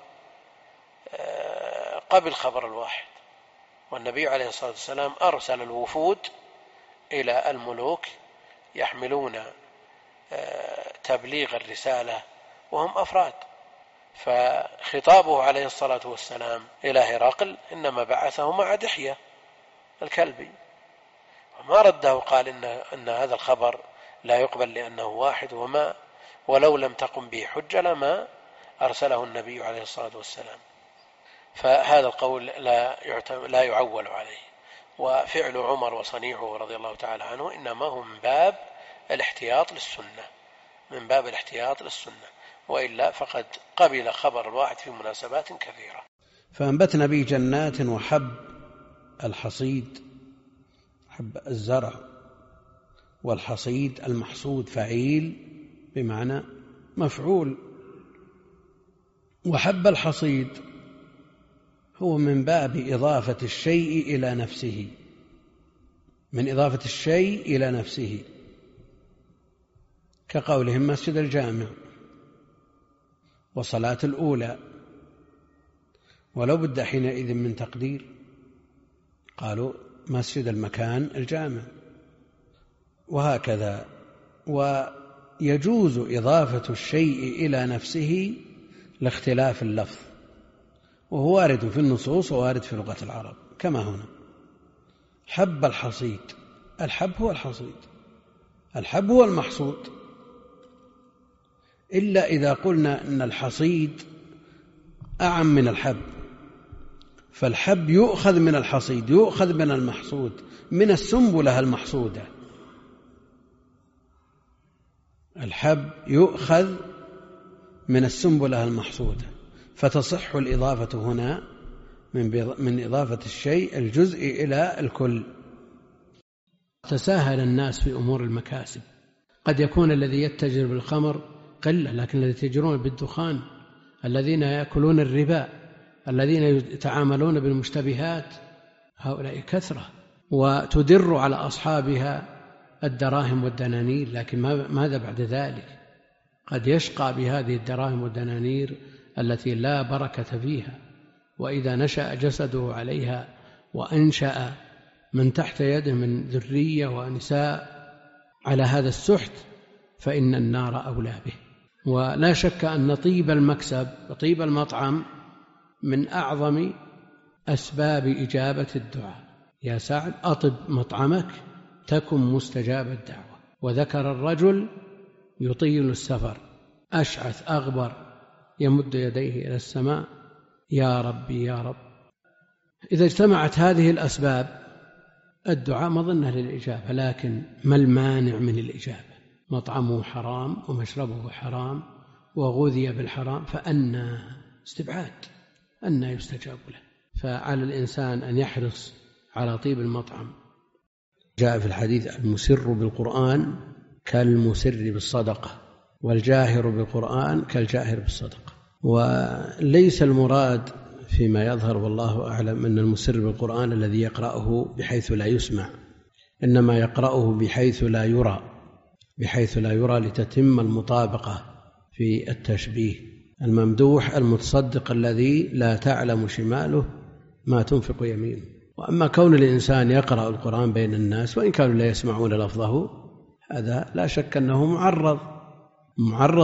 S2: قبل خبر الواحد، والنبي عليه الصلاة والسلام أرسل الوفود إلى الملوك يحملون تبليغ الرسالة وهم أفراد، فخطابه عليه الصلاة والسلام إلى هرقل إنما بعثه مع دحية الكلبي، وما رده قال إن, إن هذا الخبر لا يقبل لأنه واحد، وما ولو لم تقم به حجة لما أرسله النبي عليه الصلاة والسلام. فهذا القول لا, لا يعول عليه، وفعل عمر وصنيعه رضي الله تعالى عنه إنما هو من باب الاحتياط للسنة من باب الاحتياط للسنة وإلا فقد قبل خبر الواحد في مناسبات كثيرة.
S1: فأنبتنا به جنات وحب الحصيد، حب الزرع، والحصيد المحصود فعيل بمعنى مفعول، وحب الحصيد هو من باب إضافة الشيء إلى نفسه، من إضافة الشيء إلى نفسه، كقولهم مسجد الجامع وصلاة الأولى، ولو بد حينئذ من تقدير قالوا مسجد المكان الجامع، وهكذا. ويجوز إضافة الشيء إلى نفسه لاختلاف اللفظ، وهو وارد في النصوص ووارد في لغة العرب كما هنا. حب الحصيد، الحب هو الحصيد، الحب هو المحصود، إلا إذا قلنا أن الحصيد أعم من الحب، فالحب يؤخذ من الحصيد، يؤخذ من المحصود، من السنبلة المحصودة، الحب يؤخذ من السنبلة المحصودة، فتصح الإضافة هنا من إضافة الشيء الجزء إلى الكل. تساهل الناس في أمور المكاسب، قد يكون الذي يتجر بالخمر قلة، لكن الذين يتجرون بالدخان، الذين يأكلون الربا، الذين يتعاملون بالمشتبهات، هؤلاء كثرة، وتدر على أصحابها الدراهم والدنانير. لكن ماذا بعد ذلك؟ قد يشقى بهذه الدراهم والدنانير التي لا بركة فيها، وإذا نشأ جسده عليها وأنشأ من تحت يده من ذرية ونساء على هذا السحت فإن النار أولى به. ولا شك أن طيب المكسب وطيب المطعم من أعظم أسباب إجابة الدعاء. يا سعد أطب مطعمك تكن مستجاب الدعوة. وذكر الرجل يطيل السفر أشعث أغبر يمد يديه إلى السماء يا ربي يا رب. إذا اجتمعت هذه الأسباب الدعاء مظنة للإجابة، لكن ما المانع من الإجابة؟ مطعمه حرام ومشربه حرام وغذي بالحرام، فأنى استبعاد أنى يستجاب له. فعلى الإنسان أن يحرص على طيب المطعم. جاء في الحديث المسر بالقرآن كالمسر بالصدقة، والجاهر بالقرآن كالجاهر بالصدقة. وليس المراد فيما يظهر والله أعلم أن المسر بالقرآن الذي يقرأه بحيث لا يسمع، إنما يقرأه بحيث لا يرى، بحيث لا يرى لتتم المطابقة في التشبيه. الممدوح المتصدق الذي لا تعلم شماله ما تنفق يمينه. وأما كون الإنسان يقرأ القرآن بين الناس وإن كانوا لا يسمعون لفظه، هذا لا شك أنه معرض معرض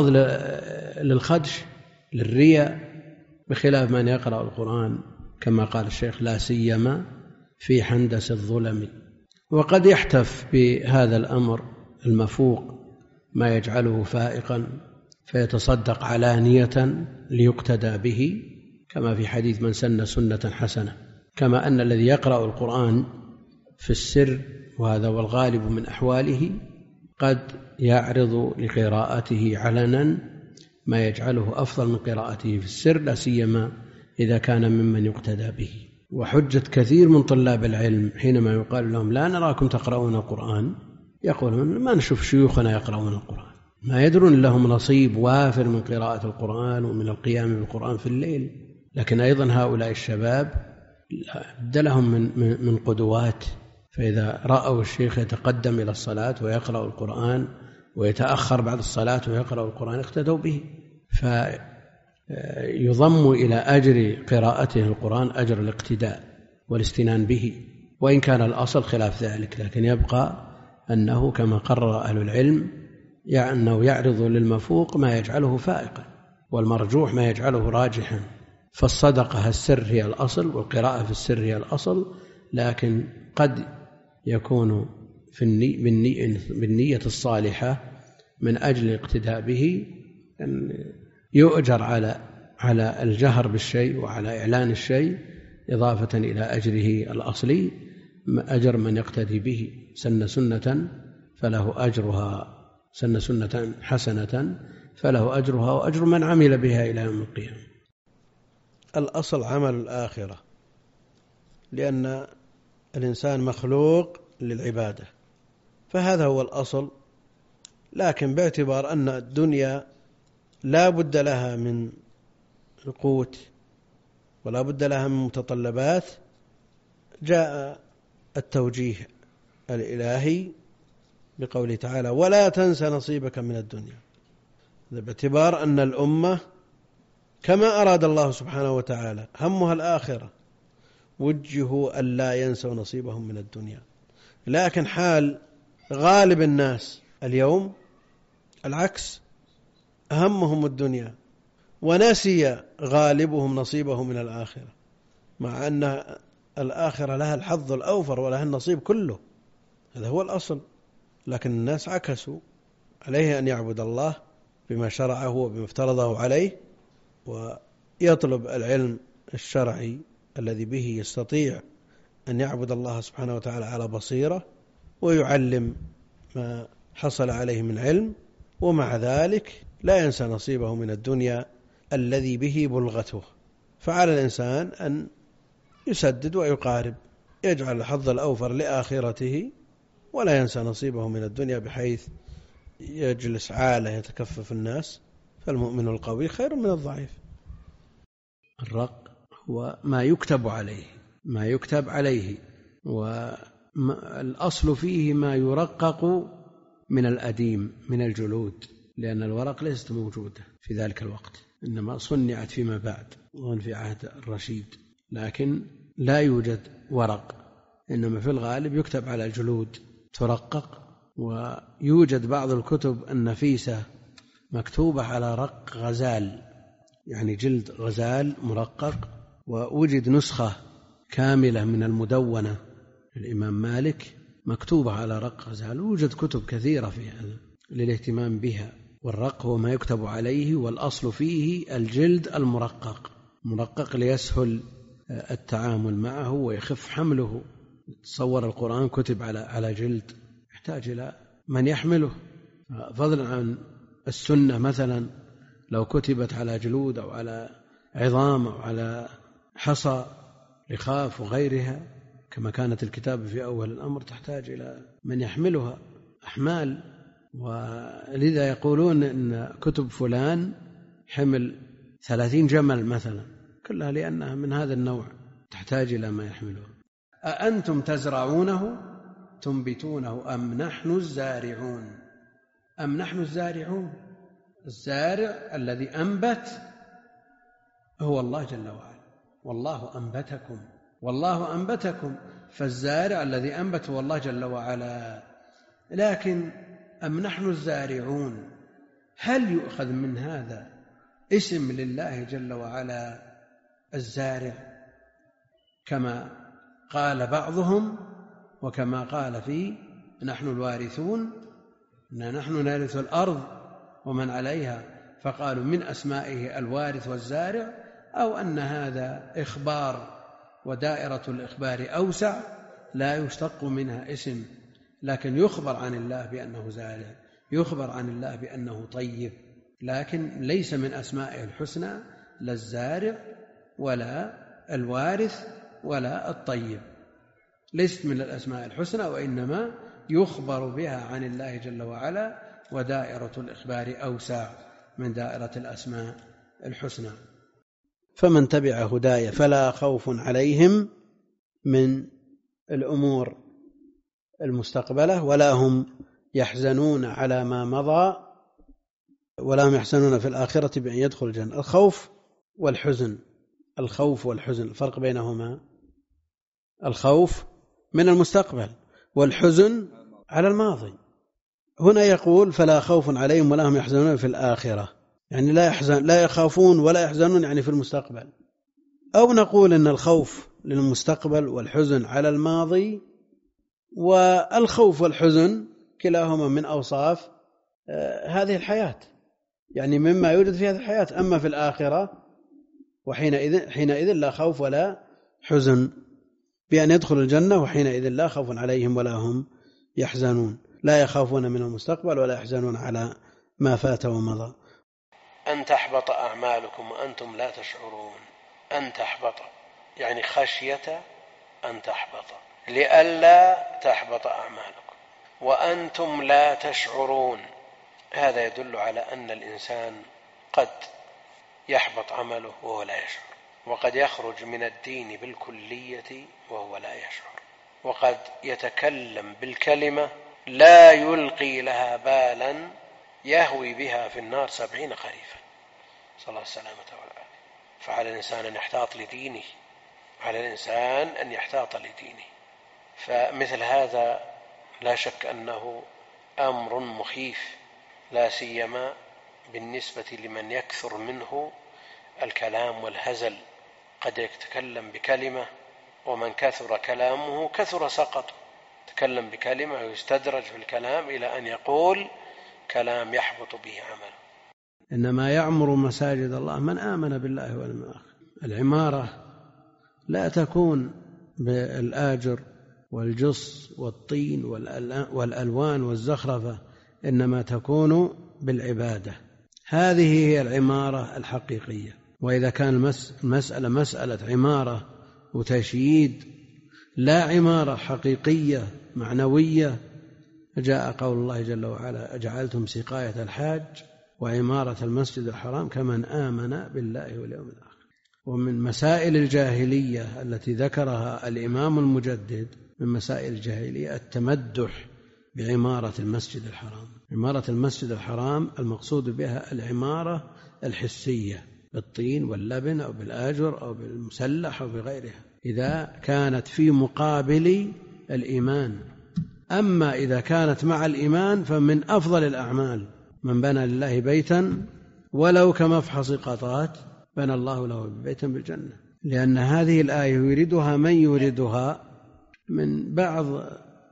S1: للخدش للرياء، بخلاف من يقرأ القرآن كما قال الشيخ لا سيما في حندس الظلم. وقد يحتف بهذا الأمر المفوق ما يجعله فائقا فيتصدق علانية ليقتدى به، كما في حديث من سن سنة حسنة. كما أن الذي يقرأ القرآن في السر، وهذا هو الغالب من أحواله، قد يعرض لقراءته علنا ما يجعله أفضل من قراءته في السر، لا سيما إذا كان ممن يقتدى به. وحجة كثير من طلاب العلم حينما يقال لهم لا نراكم تقرؤون القرآن، يقولون ما نشوف شيوخنا يقرؤون القرآن، ما يدرون لهم نصيب وافر من قراءة القرآن ومن القيام بالقرآن في الليل. لكن أيضا هؤلاء الشباب بد لهم من, من قدوات، فإذا رأوا الشيخ يتقدم إلى الصلاة ويقرأ القرآن ويتأخر بعد الصلاة ويقرأ القرآن اقتدوا به، فيضم إلى أجر قراءته القرآن أجر الاقتداء والاستنان به، وإن كان الأصل خلاف ذلك، لكن يبقى أنه كما قرر أهل العلم يعني أنه يعرض للمفوق ما يجعله فائقا، والمرجوح ما يجعله راجحا. فالصدقة السر هي الأصل، والقراءة في السر هي الأصل، لكن قد يكون في النية بالنية الصالحة من أجل الاقتداء به أن يؤجر على على الجهر بالشيء وعلى إعلان الشيء إضافة إلى أجره الأصلي أجر من يقتدي به. سن سنة فله أجرها، سن سنة حسنة فله أجرها وأجر من عمل بها إلى يوم القيامة.
S3: الأصل عمل الآخرة، لأن الإنسان مخلوق للعبادة، فهذا هو الأصل. لكن باعتبار أن الدنيا لا بد لها من القوت ولا بد لها من متطلبات، جاء التوجيه الإلهي بقوله تعالى ولا تنسى نصيبك من الدنيا، باعتبار أن الأمة كما أراد الله سبحانه وتعالى همها الآخرة وجهوا ألا ينسوا نصيبهم من الدنيا. لكن حال غالب الناس اليوم العكس، همهم الدنيا ونسي غالبهم نصيبه من الآخرة، مع أن الآخرة لها الحظ الأوفر ولها النصيب كله، هذا هو الأصل. لكن الناس عكسوا، عليه أن يعبد الله بما شرعه وبما افترضه عليه، ويطلب العلم الشرعي الذي به يستطيع أن يعبد الله سبحانه وتعالى على بصيرة، ويعلم ما حصل عليه من علم، ومع ذلك لا ينسى نصيبه من الدنيا الذي به بلغته. فعلى الإنسان أن يسدد ويقارب، يجعل الحظ الأوفر لآخرته ولا ينسى نصيبه من الدنيا بحيث يجلس عالة يتكفف الناس. فالمؤمن القوي خير من الضعيف.
S1: الرق هو ما يكتب عليه، ما يكتب عليه، والأصل فيه ما يرقق من الأديم من الجلود، لأن الورق ليست موجودة في ذلك الوقت، إنما صنعت فيما بعد وفي في عهد الرشيد، لكن لا يوجد ورق، إنما في الغالب يكتب على الجلود ترقق. ويوجد بعض الكتب النفيسة مكتوبة على رق غزال، يعني جلد غزال مرقق. ووجد نسخة كاملة من المدونة للإمام مالك
S3: مكتوبة على رق غزال. يوجد كتب كثيرة في هذا للاهتمام بها. والرق هو ما يكتب عليه، والأصل فيه الجلد المرقق، مرقق ليسهل التعامل معه ويخف حمله. تصور القرآن كتب على على جلد، يحتاج إلى من يحمله، فضلا عن السنة مثلا لو كتبت على جلود أو على عظام أو على حصى رخاف وغيرها، كما كانت الكتابة في أول الأمر تحتاج إلى من يحملها أحمال. ولذا يقولون إن كتب فلان حمل ثلاثين جمل مثلا، كلها لأنها من هذا النوع تحتاج إلى ما يحمله. أأنتم تزرعونه تنبتونه أم نحن الزارعون؟ أم نحن الزارعون؟ الزارع الذي أنبت هو الله جل وعلا، والله أنبتكم، والله أنبتكم، فالزارع الذي أنبت هو الله جل وعلا. لكن أم نحن الزارعون، هل يؤخذ من هذا اسم لله جل وعلا الزارع كما قال بعضهم، وكما قال في نحن الوارثون إن نحن نرث الأرض ومن عليها، فقالوا من أسمائه الوارث والزارع، أو أن هذا إخبار ودائرة الإخبار أوسع لا يشتق منها اسم، لكن يخبر عن الله بأنه زارع، يخبر عن الله بأنه طيب، لكن ليس من أسمائه الحسنى لا الزارع ولا الوارث ولا الطيب، ليست من الأسماء الحسنى، وإنما يخبر بها عن الله جل وعلا، ودائرة الإخبار أوسع من دائرة الأسماء الحسنى. فمن تبع هداي فلا خوف عليهم من الأمور المستقبلة ولا هم يحزنون على ما مضى ولا هم يحزنون في الآخرة بأن يدخل الجنة. الخوف والحزن، الخوف والحزن الفرق بينهما، الخوف من المستقبل والحزن على الماضي. هنا يقول فلا خوف عليهم ولا هم يحزنون في الآخرة، يعني لا يحزن لا يخافون ولا يحزنون يعني في المستقبل. أو نقول إن الخوف للمستقبل والحزن على الماضي، والخوف والحزن كلاهما من أوصاف هذه الحياة، يعني مما يوجد في هذه الحياة. أما في الآخرة وحينئذ حينئذ لا خوف ولا حزن بأن يدخل الجنة، وحينئذ لا خوف عليهم ولا هم يحزنون، لا يخافون من المستقبل ولا يحزنون على ما فات ومضى.
S2: أن تحبط أعمالكم وأنتم لا تشعرون. أن تحبط يعني خشية أن تحبط، لئلا تحبط أعمالكم وأنتم لا تشعرون. هذا يدل على أن الإنسان قد يحبط عمله وهو لا يشعر، وقد يخرج من الدين بالكلية وهو لا يشعر، وقد يتكلم بالكلمة لا يلقي لها بالا يهوي بها في النار سبعين خريفا، صلى الله السلامة والعافية. فعلى الإنسان أن يحتاط لدينه، على الإنسان أن يحتاط لدينه. فمثل هذا لا شك أنه أمر مخيف، لا سيما بالنسبة لمن يكثر منه الكلام والهزل. قد يتكلم بكلمة ومن كثر كلامه كثر سقطه، تكلم بكلمة ويستدرج في الكلام إلى أن يقول كلام يحبط به عمله.
S3: إنما يعمر مساجد الله من آمن بالله واليوم الآخر. العمارة لا تكون بالآجر والجص والطين والألوان والزخرفة، إنما تكون بالعبادة. هذه هي العمارة الحقيقية. وإذا كان المسألة مسألة عمارة وتشييد لا عمارة حقيقية معنوية، جاء قول الله جل وعلا أجعلتم سقاية الحاج وعمارة المسجد الحرام كمن آمن بالله واليوم الآخر. ومن مسائل الجاهلية التي ذكرها الإمام المجدد من مسائل الجاهلية التمدح بعمارة المسجد الحرام. عمارة المسجد الحرام المقصود بها العمارة الحسية بالطين واللبن أو بالآجر أو بالمسلح أو بغيرها، إذا كانت في مقابل الإيمان. أما إذا كانت مع الإيمان فمن أفضل الأعمال من بنى لله بيتا ولو كمفحص قطات بنى الله له بيتا بالجنة، لأن هذه الآية يريدها من يريدها من بعض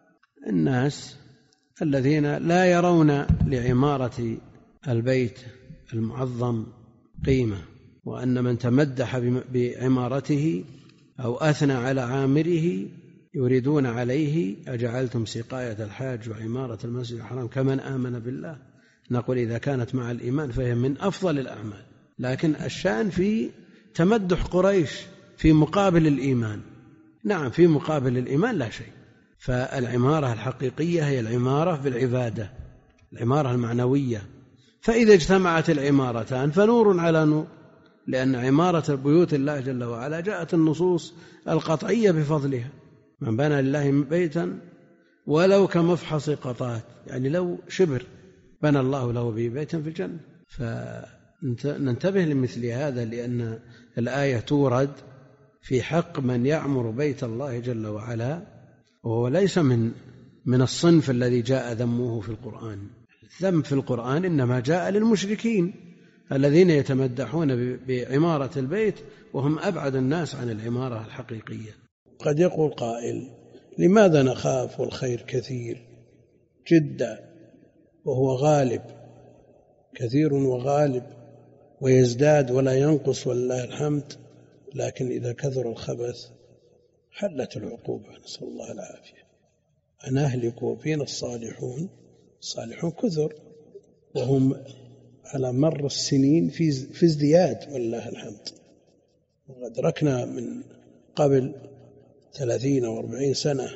S3: الناس الذين لا يرون لعمارة البيت المعظم قيمة، وأن من تمدح بعمارته أو أثنى على عامره يريدون عليه أجعلتم سقاية الحاج وعمارة المسجد الحرام كمن آمن بالله. نقول إذا كانت مع الإيمان فهي من أفضل الأعمال، لكن الشأن في تمدح قريش في مقابل الإيمان. نعم في مقابل الإيمان لا شيء. فالعمارة الحقيقية هي العمارة بالعبادة، العمارة المعنوية. فإذا اجتمعت العمارتان فنور على نور، لأن عمارة بيوت الله جل وعلا جاءت النصوص القطعية بفضلها. من بنى لله بيتا ولو كمفحص قطات، يعني لو شبر بنى الله له به بيتا في الجنة. فننتبه لمثل هذا، لأن الآية تورد في حق من يعمر بيت الله جل وعلا، وهو ليس من من الصنف الذي جاء ذمه في القرآن. الذم في القرآن إنما جاء للمشركين الذين يتمدحون بعمارة البيت وهم أبعد الناس عن العمارة الحقيقية.
S1: قد يقول قائل: لماذا نخاف والخير كثير جدا وهو غالب، كثير وغالب ويزداد ولا ينقص ولله الحمد، لكن إذا كثر الخبث حلت العقوبة، نسأل الله العافية. أنهلك وفينا الصالحون، الصالحون كثر وهم على مر السنين في ازدياد ولله الحمد. وقد ركنا من قبل ثلاثين أو أربعين سنة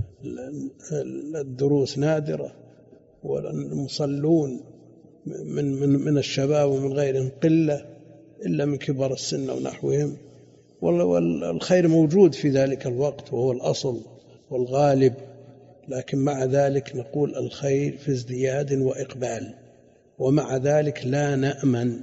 S1: الدروس نادرة، والمصلون من, من, من الشباب ومن غيرهم قلة إلا من كبار السن ونحوهم، والخير موجود في ذلك الوقت وهو الأصل والغالب. لكن مع ذلك نقول الخير في ازدياد وإقبال، ومع ذلك لا نأمن.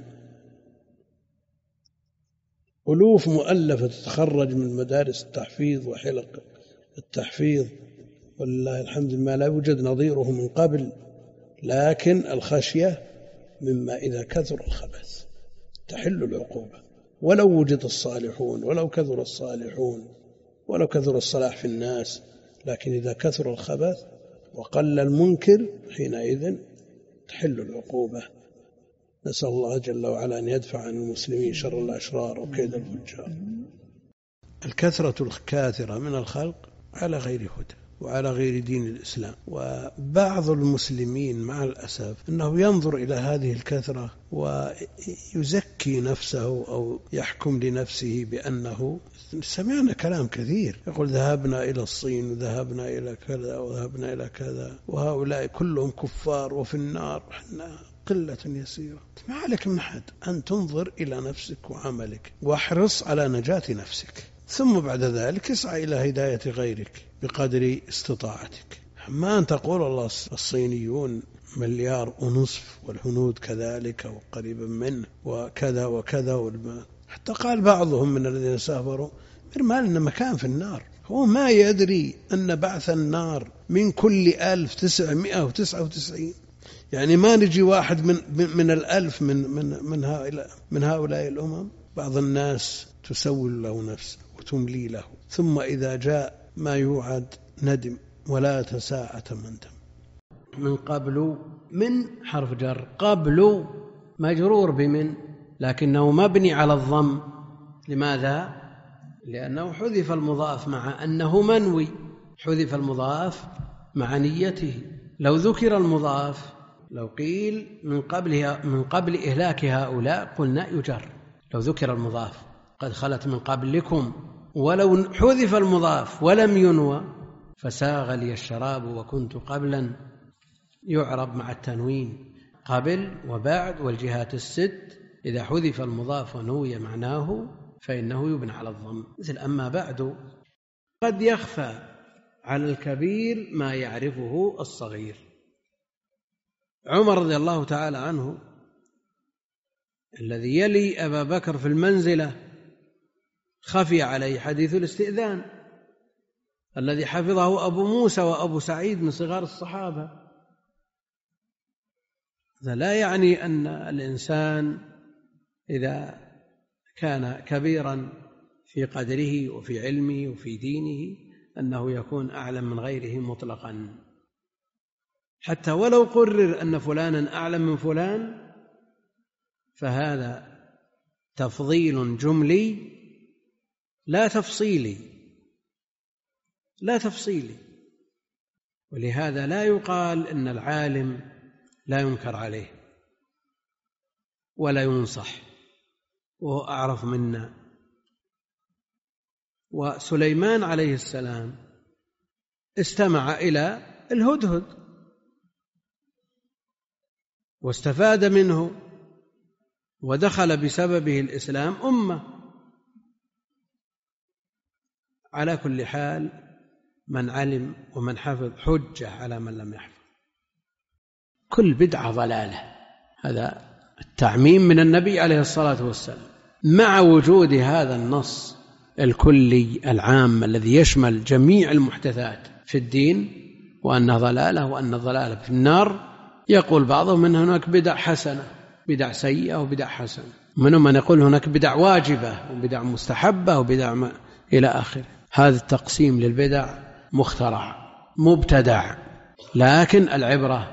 S1: ألوف مؤلفة تتخرج من مدارس التحفيظ وحلق التحفيظ ولله الحمد ما لا يوجد نظيره من قبل، لكن الخشية مما إذا كثر الخبث تحل العقوبة، ولو وجد الصالحون ولو كثر الصالحون ولو كثر الصلاح في الناس، لكن إذا كثر الخبث وقل المنكر حينئذ تحل العقوبة. نسأل الله جل وعلا أن يدفع عن المسلمين شر الأشرار وكيد الفجار.
S3: الكثرة الكاثرة من الخلق على غير هدى وعلى غير دين الإسلام، وبعض المسلمين مع الأسف أنه ينظر إلى هذه الكثرة ويزكي نفسه أو يحكم لنفسه بأنه، سمعنا كلام كثير يقول ذهبنا إلى الصين وذهبنا إلى كذا وذهبنا إلى كذا وهؤلاء كلهم كفار وفي النار، احنا قلة يسيرة. ما عليك من حد أن تنظر إلى نفسك وعملك واحرص على نجاة نفسك، ثم بعد ذلك اسعى إلى هداية غيرك بقدر استطاعتك. ما أن تقول الله الصينيون مليار ونصف والهنود كذلك وقريبا منه وكذا وكذا والمال. حتى قال بعضهم من الذين سافروا ما لنا مكان في النار. هو ما يدري أن بعث النار من كل ألف تسعمائة وتسعة وتسعين، يعني ما نجي واحد من من الألف من من من هؤلاء من هؤلاء الأمم. بعض الناس تسول له نفسه وتملي له، ثم إذا جاء ما يوعد ندم ولا تساعة مندم.
S1: من قبل من حرف جر، قبل مجرور بمن لكنه مبني على الضم. لماذا؟ لأنه حذف المضاف مع أنه منوي، حذف المضاف مع نيته. لو ذكر المضاف، لو قيل من قبل من قبل إهلاك هؤلاء قلنا يجر. لو ذكر المضاف قد خلت من قبلكم، ولو حذف المضاف ولم ينوى فساغ لي الشراب وكنت قبلا، يعرب مع التنوين قبل وبعد والجهات الست. إذا حذف المضاف ونوي معناه فإنه يبنى على الضم، مثل أما بعد. قد يخفى على الكبير ما يعرفه الصغير. عمر رضي الله تعالى عنه الذي يلي أبا بكر في المنزلة خفي عليه حديث الاستئذان الذي حفظه أبو موسى وأبو سعيد من صغار الصحابة. هذا لا يعني أن الإنسان إذا كان كبيرا في قدره وفي علمه وفي دينه أنه يكون أعلم من غيره مطلقا. حتى ولو قرر أن فلانا أعلم من فلان فهذا تفضيل جملي لا تفصيلي لا تفصيلي ولهذا لا يقال إن العالم لا ينكر عليه ولا ينصح وهو أعرف منا. وسليمان عليه السلام استمع إلى الهدهد واستفاد منه ودخل بسببه الإسلام أمة. على كل حال من علم ومن حفظ حجة على من لم يحفظ. كل بدعة ضلالة، هذا التعميم من النبي عليه الصلاة والسلام، مع وجود هذا النص الكلي العام الذي يشمل جميع المحدثات في الدين وأنها ضلالة وأن الضلالة في النار. يقول بعضهم أن هناك بدع حسنة، بدع سيئة وبدع حسنة، منهم من يقول هناك بدع واجبة وبدع مستحبة وبدع ما إلى آخره. هذا التقسيم للبدع مخترع مبتدع، لكن العبرة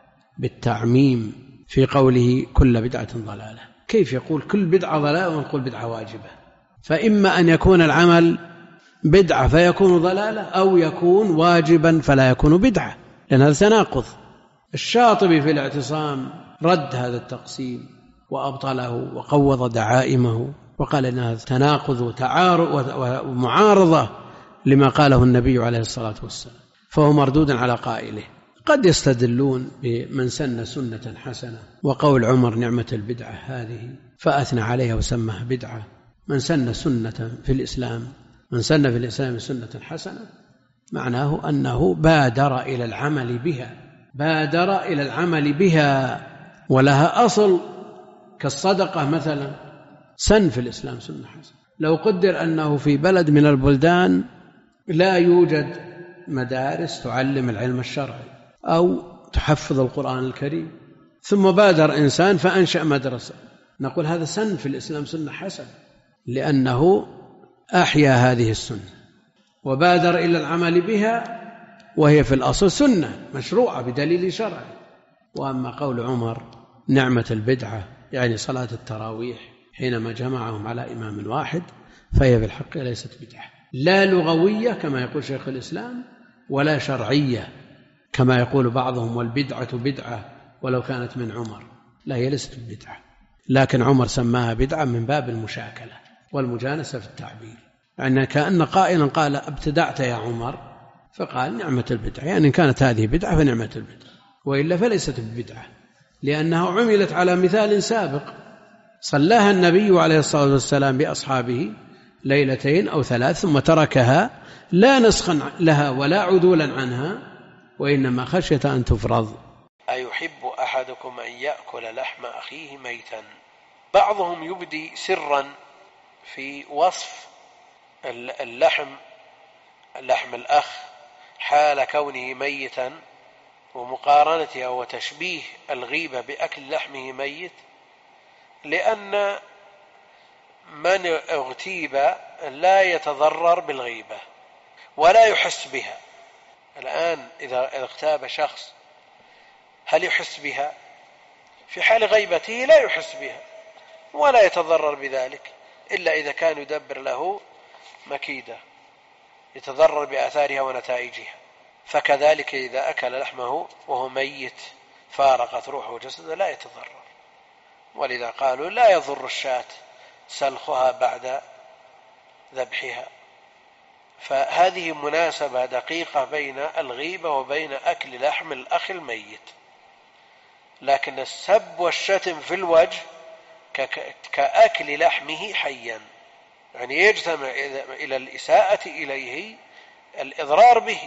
S1: بالتعميم في قوله كل بدعة ضلالة. كيف يقول كل بدعة ضلالة ونقول بدعة واجبة؟ فإما أن يكون العمل بدعة فيكون ضلالة، أو يكون واجبا فلا يكون بدعة، لأن هذا تناقض. الشاطبي في الاعتصام رد هذا التقسيم وأبطله وقوض دعائمه وقال إن هذا تناقض وتعارض ومعارضة لما قاله النبي عليه الصلاة والسلام، فهو مردود على قائله. قد يستدلون بمن سن سنة حسنة وقول عمر نعمة البدعة هذه فأثنى عليها وسمها بدعة. من سن سنة في الإسلام من سن في الإسلام سنة حسنة معناه أنه بادر إلى العمل بها بادر إلى العمل بها ولها أصل، كالصدقة مثلا سن في الإسلام سنة حسنة. لو قدر أنه في بلد من البلدان لا يوجد مدارس تعلم العلم الشرعي أو تحفظ القرآن الكريم، ثم بادر إنسان فأنشأ مدرسة، نقول هذا سن في الإسلام سنة حسنة، لأنه أحيا هذه السنة وبادر إلى العمل بها، وهي في الأصل سنة مشروعة بدليل شرعي. وأما قول عمر نعمة البدعة يعني صلاة التراويح حينما جمعهم على إمام واحد، فهي في الحق ليست بدعة، لا لغوية كما يقول شيخ الإسلام، ولا شرعية كما يقول بعضهم والبدعة بدعة ولو كانت من عمر. لا، هي ليست بدعة، لكن عمر سماها بدعة من باب المشاكلة والمجانسة في التعبير، يعني كأن قائلا قال ابتدعت يا عمر، فقال نعمة البدعة، يعني إن كانت هذه بدعة فنعمة البدعة، وإلا فليست بدعة، لأنها عملت على مثال سابق صلاها النبي عليه الصلاة والسلام بأصحابه ليلتين أو ثلاث ثم تركها، لا نسخا لها ولا عدولا عنها، وإنما خشية أن تفرض.
S2: أيحب أحدكم أن يأكل لحم أخيه ميتا؟ بعضهم يبدي سرا في وصف اللحم لحم الأخ حال كونه ميتا ومقارنته وتشبيه الغيبة بأكل لحمه ميت، لأن من اغتيب لا يتضرر بالغيبة ولا يحس بها. الآن إذا اغتاب شخص هل يحس بها؟ في حال غيبته لا يحس بها ولا يتضرر بذلك، إلا إذا كان يدبر له مكيدة يتضرر بآثارها ونتائجها. فكذلك إذا أكل لحمه وهو ميت فارقت روحه وجسده لا يتضرر، ولذا قالوا لا يضر الشاة سلخها بعد ذبحها. فهذه مناسبة دقيقة بين الغيبة وبين أكل لحم الأخ الميت. لكن السب والشتم في الوجه كأكل لحمه حيا، يعني يجتمع إلى الإساءة إليه الإضرار به،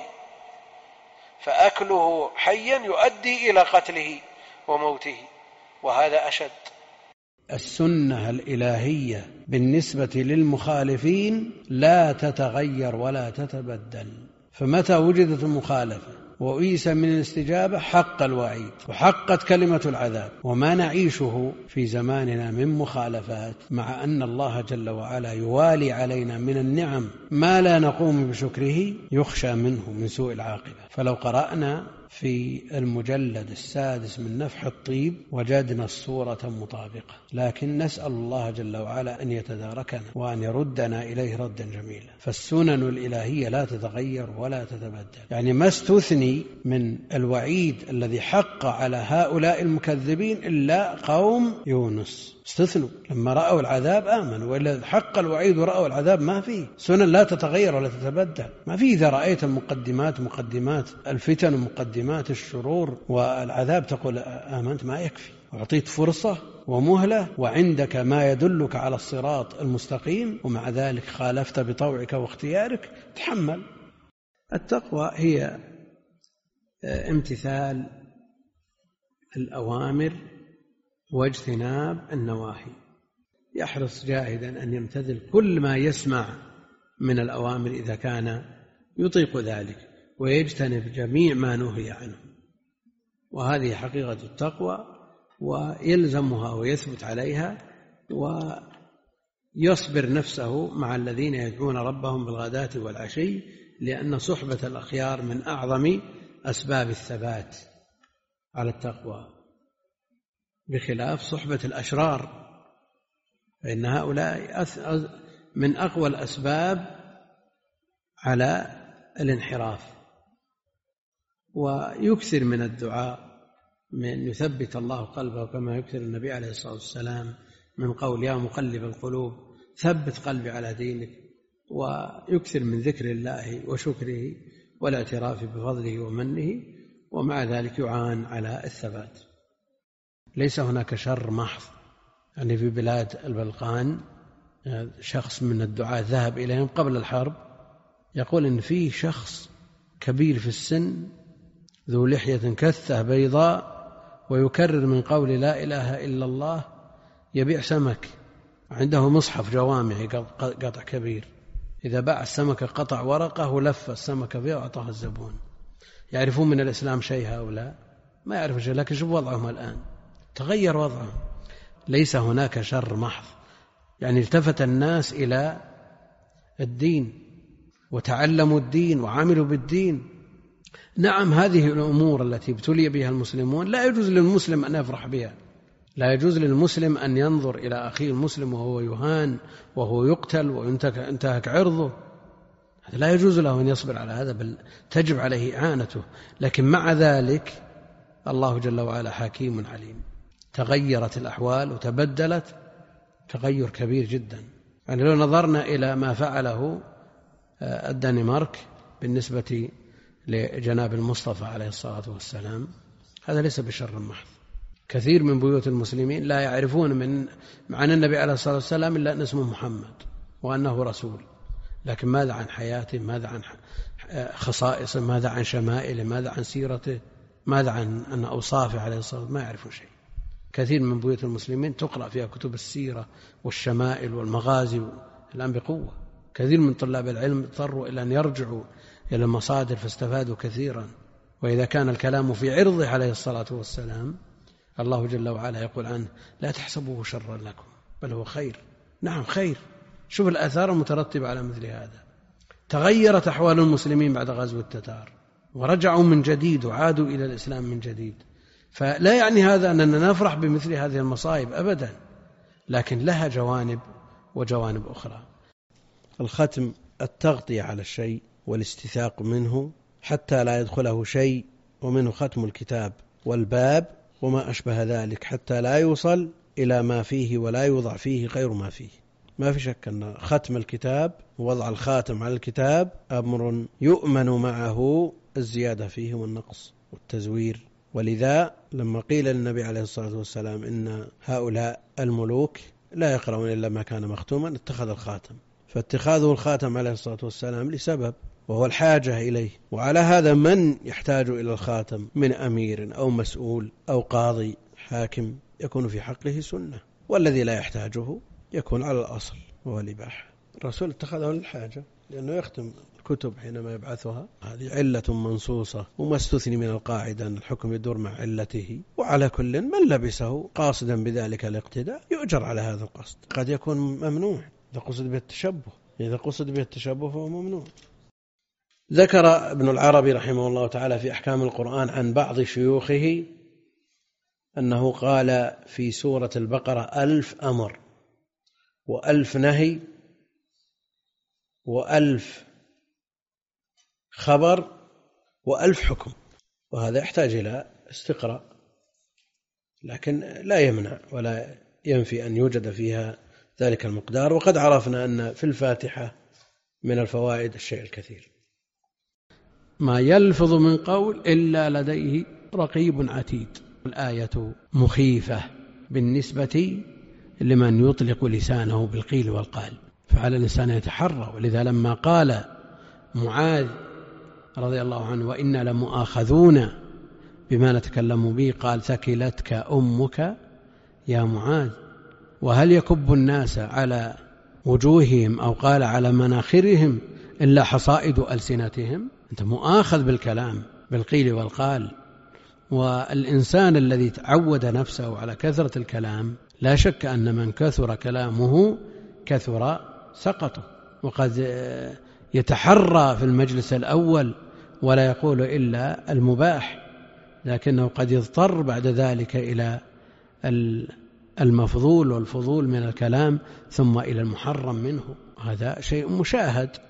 S2: فأكله حيا يؤدي إلى قتله وموته، وهذا أشد.
S3: السنة الإلهية بالنسبة للمخالفين لا تتغير ولا تتبدل، فمتى وجدت المخالفة وأيس من الاستجابة حق الوعيد وحقت كلمة العذاب. وما نعيشه في زماننا من مخالفات، مع أن الله جل وعلا يوالي علينا من النعم ما لا نقوم بشكره، يخشى منه من سوء العاقبة. فلو قرأنا
S1: في المجلد السادس من نفح الطيب وجدنا الصورة مطابقة، لكن نسأل الله جل وعلا أن يتداركنا وأن يردنا إليه ردا جميلا. فالسنن الإلهية لا تتغير ولا تتبدل، يعني ما استثني من الوعيد الذي حق على هؤلاء المكذبين إلا قوم يونس، استثنوا لما رأوا العذاب آمنوا، وإلا حق الوعيد ورأوا العذاب ما فيه. سنن لا تتغير ولا تتبدل، ما فيه. إذا رأيت المقدمات مقدمات الفتن ومقدمات الشرور والعذاب تقول آمنت، ما يكفي. أعطيت فرصة ومهلة وعندك ما يدلك على الصراط المستقيم، ومع ذلك خالفت بطوعك واختيارك، تحمل. التقوى هي امتثال الأوامر واجتناب النواهي، يحرص جاهدا أن يمتثل كل ما يسمع من الأوامر إذا كان يطيق ذلك، ويجتنب جميع ما نهي عنه. وهذه حقيقة التقوى، ويلزمها ويثبت عليها، ويصبر نفسه مع الذين يدعون ربهم بالغداة والعشي، لأن صحبة الأخيار من أعظم أسباب الثبات على التقوى، بخلاف صحبة الأشرار، فإن هؤلاء من أقوى الأسباب على الانحراف. ويكثر من الدعاء من يثبت الله قلبه، كما يكثر النبي عليه الصلاة والسلام من قول يا مقلب القلوب ثبت قلبي على دينك، ويكثر من ذكر الله وشكره والاعتراف بفضله ومنه، ومع ذلك يعان على الثبات. ليس هناك شر محض، يعني في بلاد البلقان شخص من الدعاة ذهب إليهم قبل الحرب يقول إن فيه شخص كبير في السن ذو لحية كثة بيضاء ويكرر من قول لا إله إلا الله، يبيع سمك، عنده مصحف جوامعي قطع كبير، إذا باع السمكة قطع ورقة ولف السمكة فيها وأعطاها الزبون. يعرفون من الإسلام شيء هؤلاء؟ ما يعرفون شيء، لكن شوف وضعهم الآن، تغير وضعهم. ليس هناك شر محض، يعني التفت الناس إلى الدين وتعلموا الدين وعملوا بالدين. نعم، هذه الأمور التي ابتلي بها المسلمون لا يجوز للمسلم أن يفرح بها، لا يجوز للمسلم أن ينظر إلى أخيه المسلم وهو يهان وهو يقتل وينتهك عرضه، لا يجوز له أن يصبر على هذا، بل تجب عليه إعانته. لكن مع ذلك الله جل وعلا حكيم عليم، تغيرت الأحوال وتبدلت تغير كبير جدا. يعني لو نظرنا إلى ما فعله الدنمارك بالنسبة لجناب المصطفى عليه الصلاة والسلام، هذا ليس بشر محض. كثير من بيوت المسلمين لا يعرفون من معنى النبي عليه الصلاة والسلام إلا أن اسمه محمد وأنه رسول، لكن ماذا عن حياته، ماذا عن خصائصه، ماذا عن شمائله، ماذا عن سيرته، ماذا عن أن أوصافه عليه الصلاة والسلام؟ ما يعرفون شيء. كثير من بيوت المسلمين تقرأ فيها كتب السيرة والشمائل والمغازي الآن بقوة. كثير من طلاب العلم اضطروا إلى أن يرجعوا إلى المصادر فاستفادوا كثيرا. وإذا كان الكلام في عرضه عليه الصلاة والسلام، الله جل وعلا يقول عنه لا تحسبوه شرا لكم بل هو خير. نعم خير. شوف الآثار المترتبة على مثل هذا. تغيرت أحوال المسلمين بعد غزو التتار ورجعوا من جديد وعادوا إلى الإسلام من جديد. فلا يعني هذا أننا نفرح بمثل هذه المصائب أبدا، لكن لها جوانب وجوانب أخرى.
S3: الختم التغطية على الشيء والاستثاق منه حتى لا يدخله شيء، ومنه ختم الكتاب والباب وما أشبه ذلك حتى لا يوصل إلى ما فيه ولا يوضع فيه غير ما فيه. ما في شك أن ختم الكتاب ووضع الخاتم على الكتاب أمر يؤمن معه الزيادة فيه والنقص والتزوير. ولذا لما قيل للنبي عليه الصلاة والسلام إن هؤلاء الملوك لا يقرؤون إلا ما كان مختوما، اتخذ الخاتم. فاتخاذه الخاتم عليه الصلاة والسلام لسبب، وهو الحاجة إليه. وعلى هذا من يحتاج إلى الخاتم من أمير أو مسؤول أو قاضي حاكم يكون في حقه سنة، والذي لا يحتاجه يكون على الأصل وهو الإباحة. الرسول اتخذه للحاجة لأنه يختم الكتب حينما يبعثها، هذه علة منصوصة وما استثني من القاعدة أن الحكم يدور مع علته. وعلى كل من لبسه قاصدا بذلك الاقتداء يؤجر على هذا القصد. قد يكون ممنوع إذا قصد به التشبه، إذا قصد به التشبه فهو ممنوع. ذكر ابن العربي رحمه الله تعالى في أحكام القرآن عن بعض شيوخه أنه قال في سورة البقرة ألف أمر وألف نهي وألف خبر وألف حكم، وهذا يحتاج إلى استقراء، لكن لا يمنع ولا ينفي أن يوجد فيها ذلك المقدار. وقد عرفنا أن في الفاتحة من الفوائد الشيء الكثير.
S1: ما يلفظ من قول إلا لديه رقيب عتيد. الآية مخيفة بالنسبة لمن يطلق لسانه بالقيل والقال، فعلى الإنسان يتحرى. ولذا لما قال معاذ رضي الله عنه وإنا لمؤاخذون بما نتكلم به، قال ثكلتك أمك يا معاذ. وهل يكب الناس على وجوههم أو قال على مناخرهم إلا حصائد ألسنتهم؟ أنت مؤاخذ بالكلام بالقيل والقال. والإنسان الذي تعود نفسه على كثرة الكلام لا شك أن من كثر كلامه كثر سقطه، وقد يتحرى في المجلس الأول ولا يقول إلا المباح، لكنه قد يضطر بعد ذلك إلى المفضول والفضول من الكلام ثم إلى المحرم منه. هذا شيء مشاهد.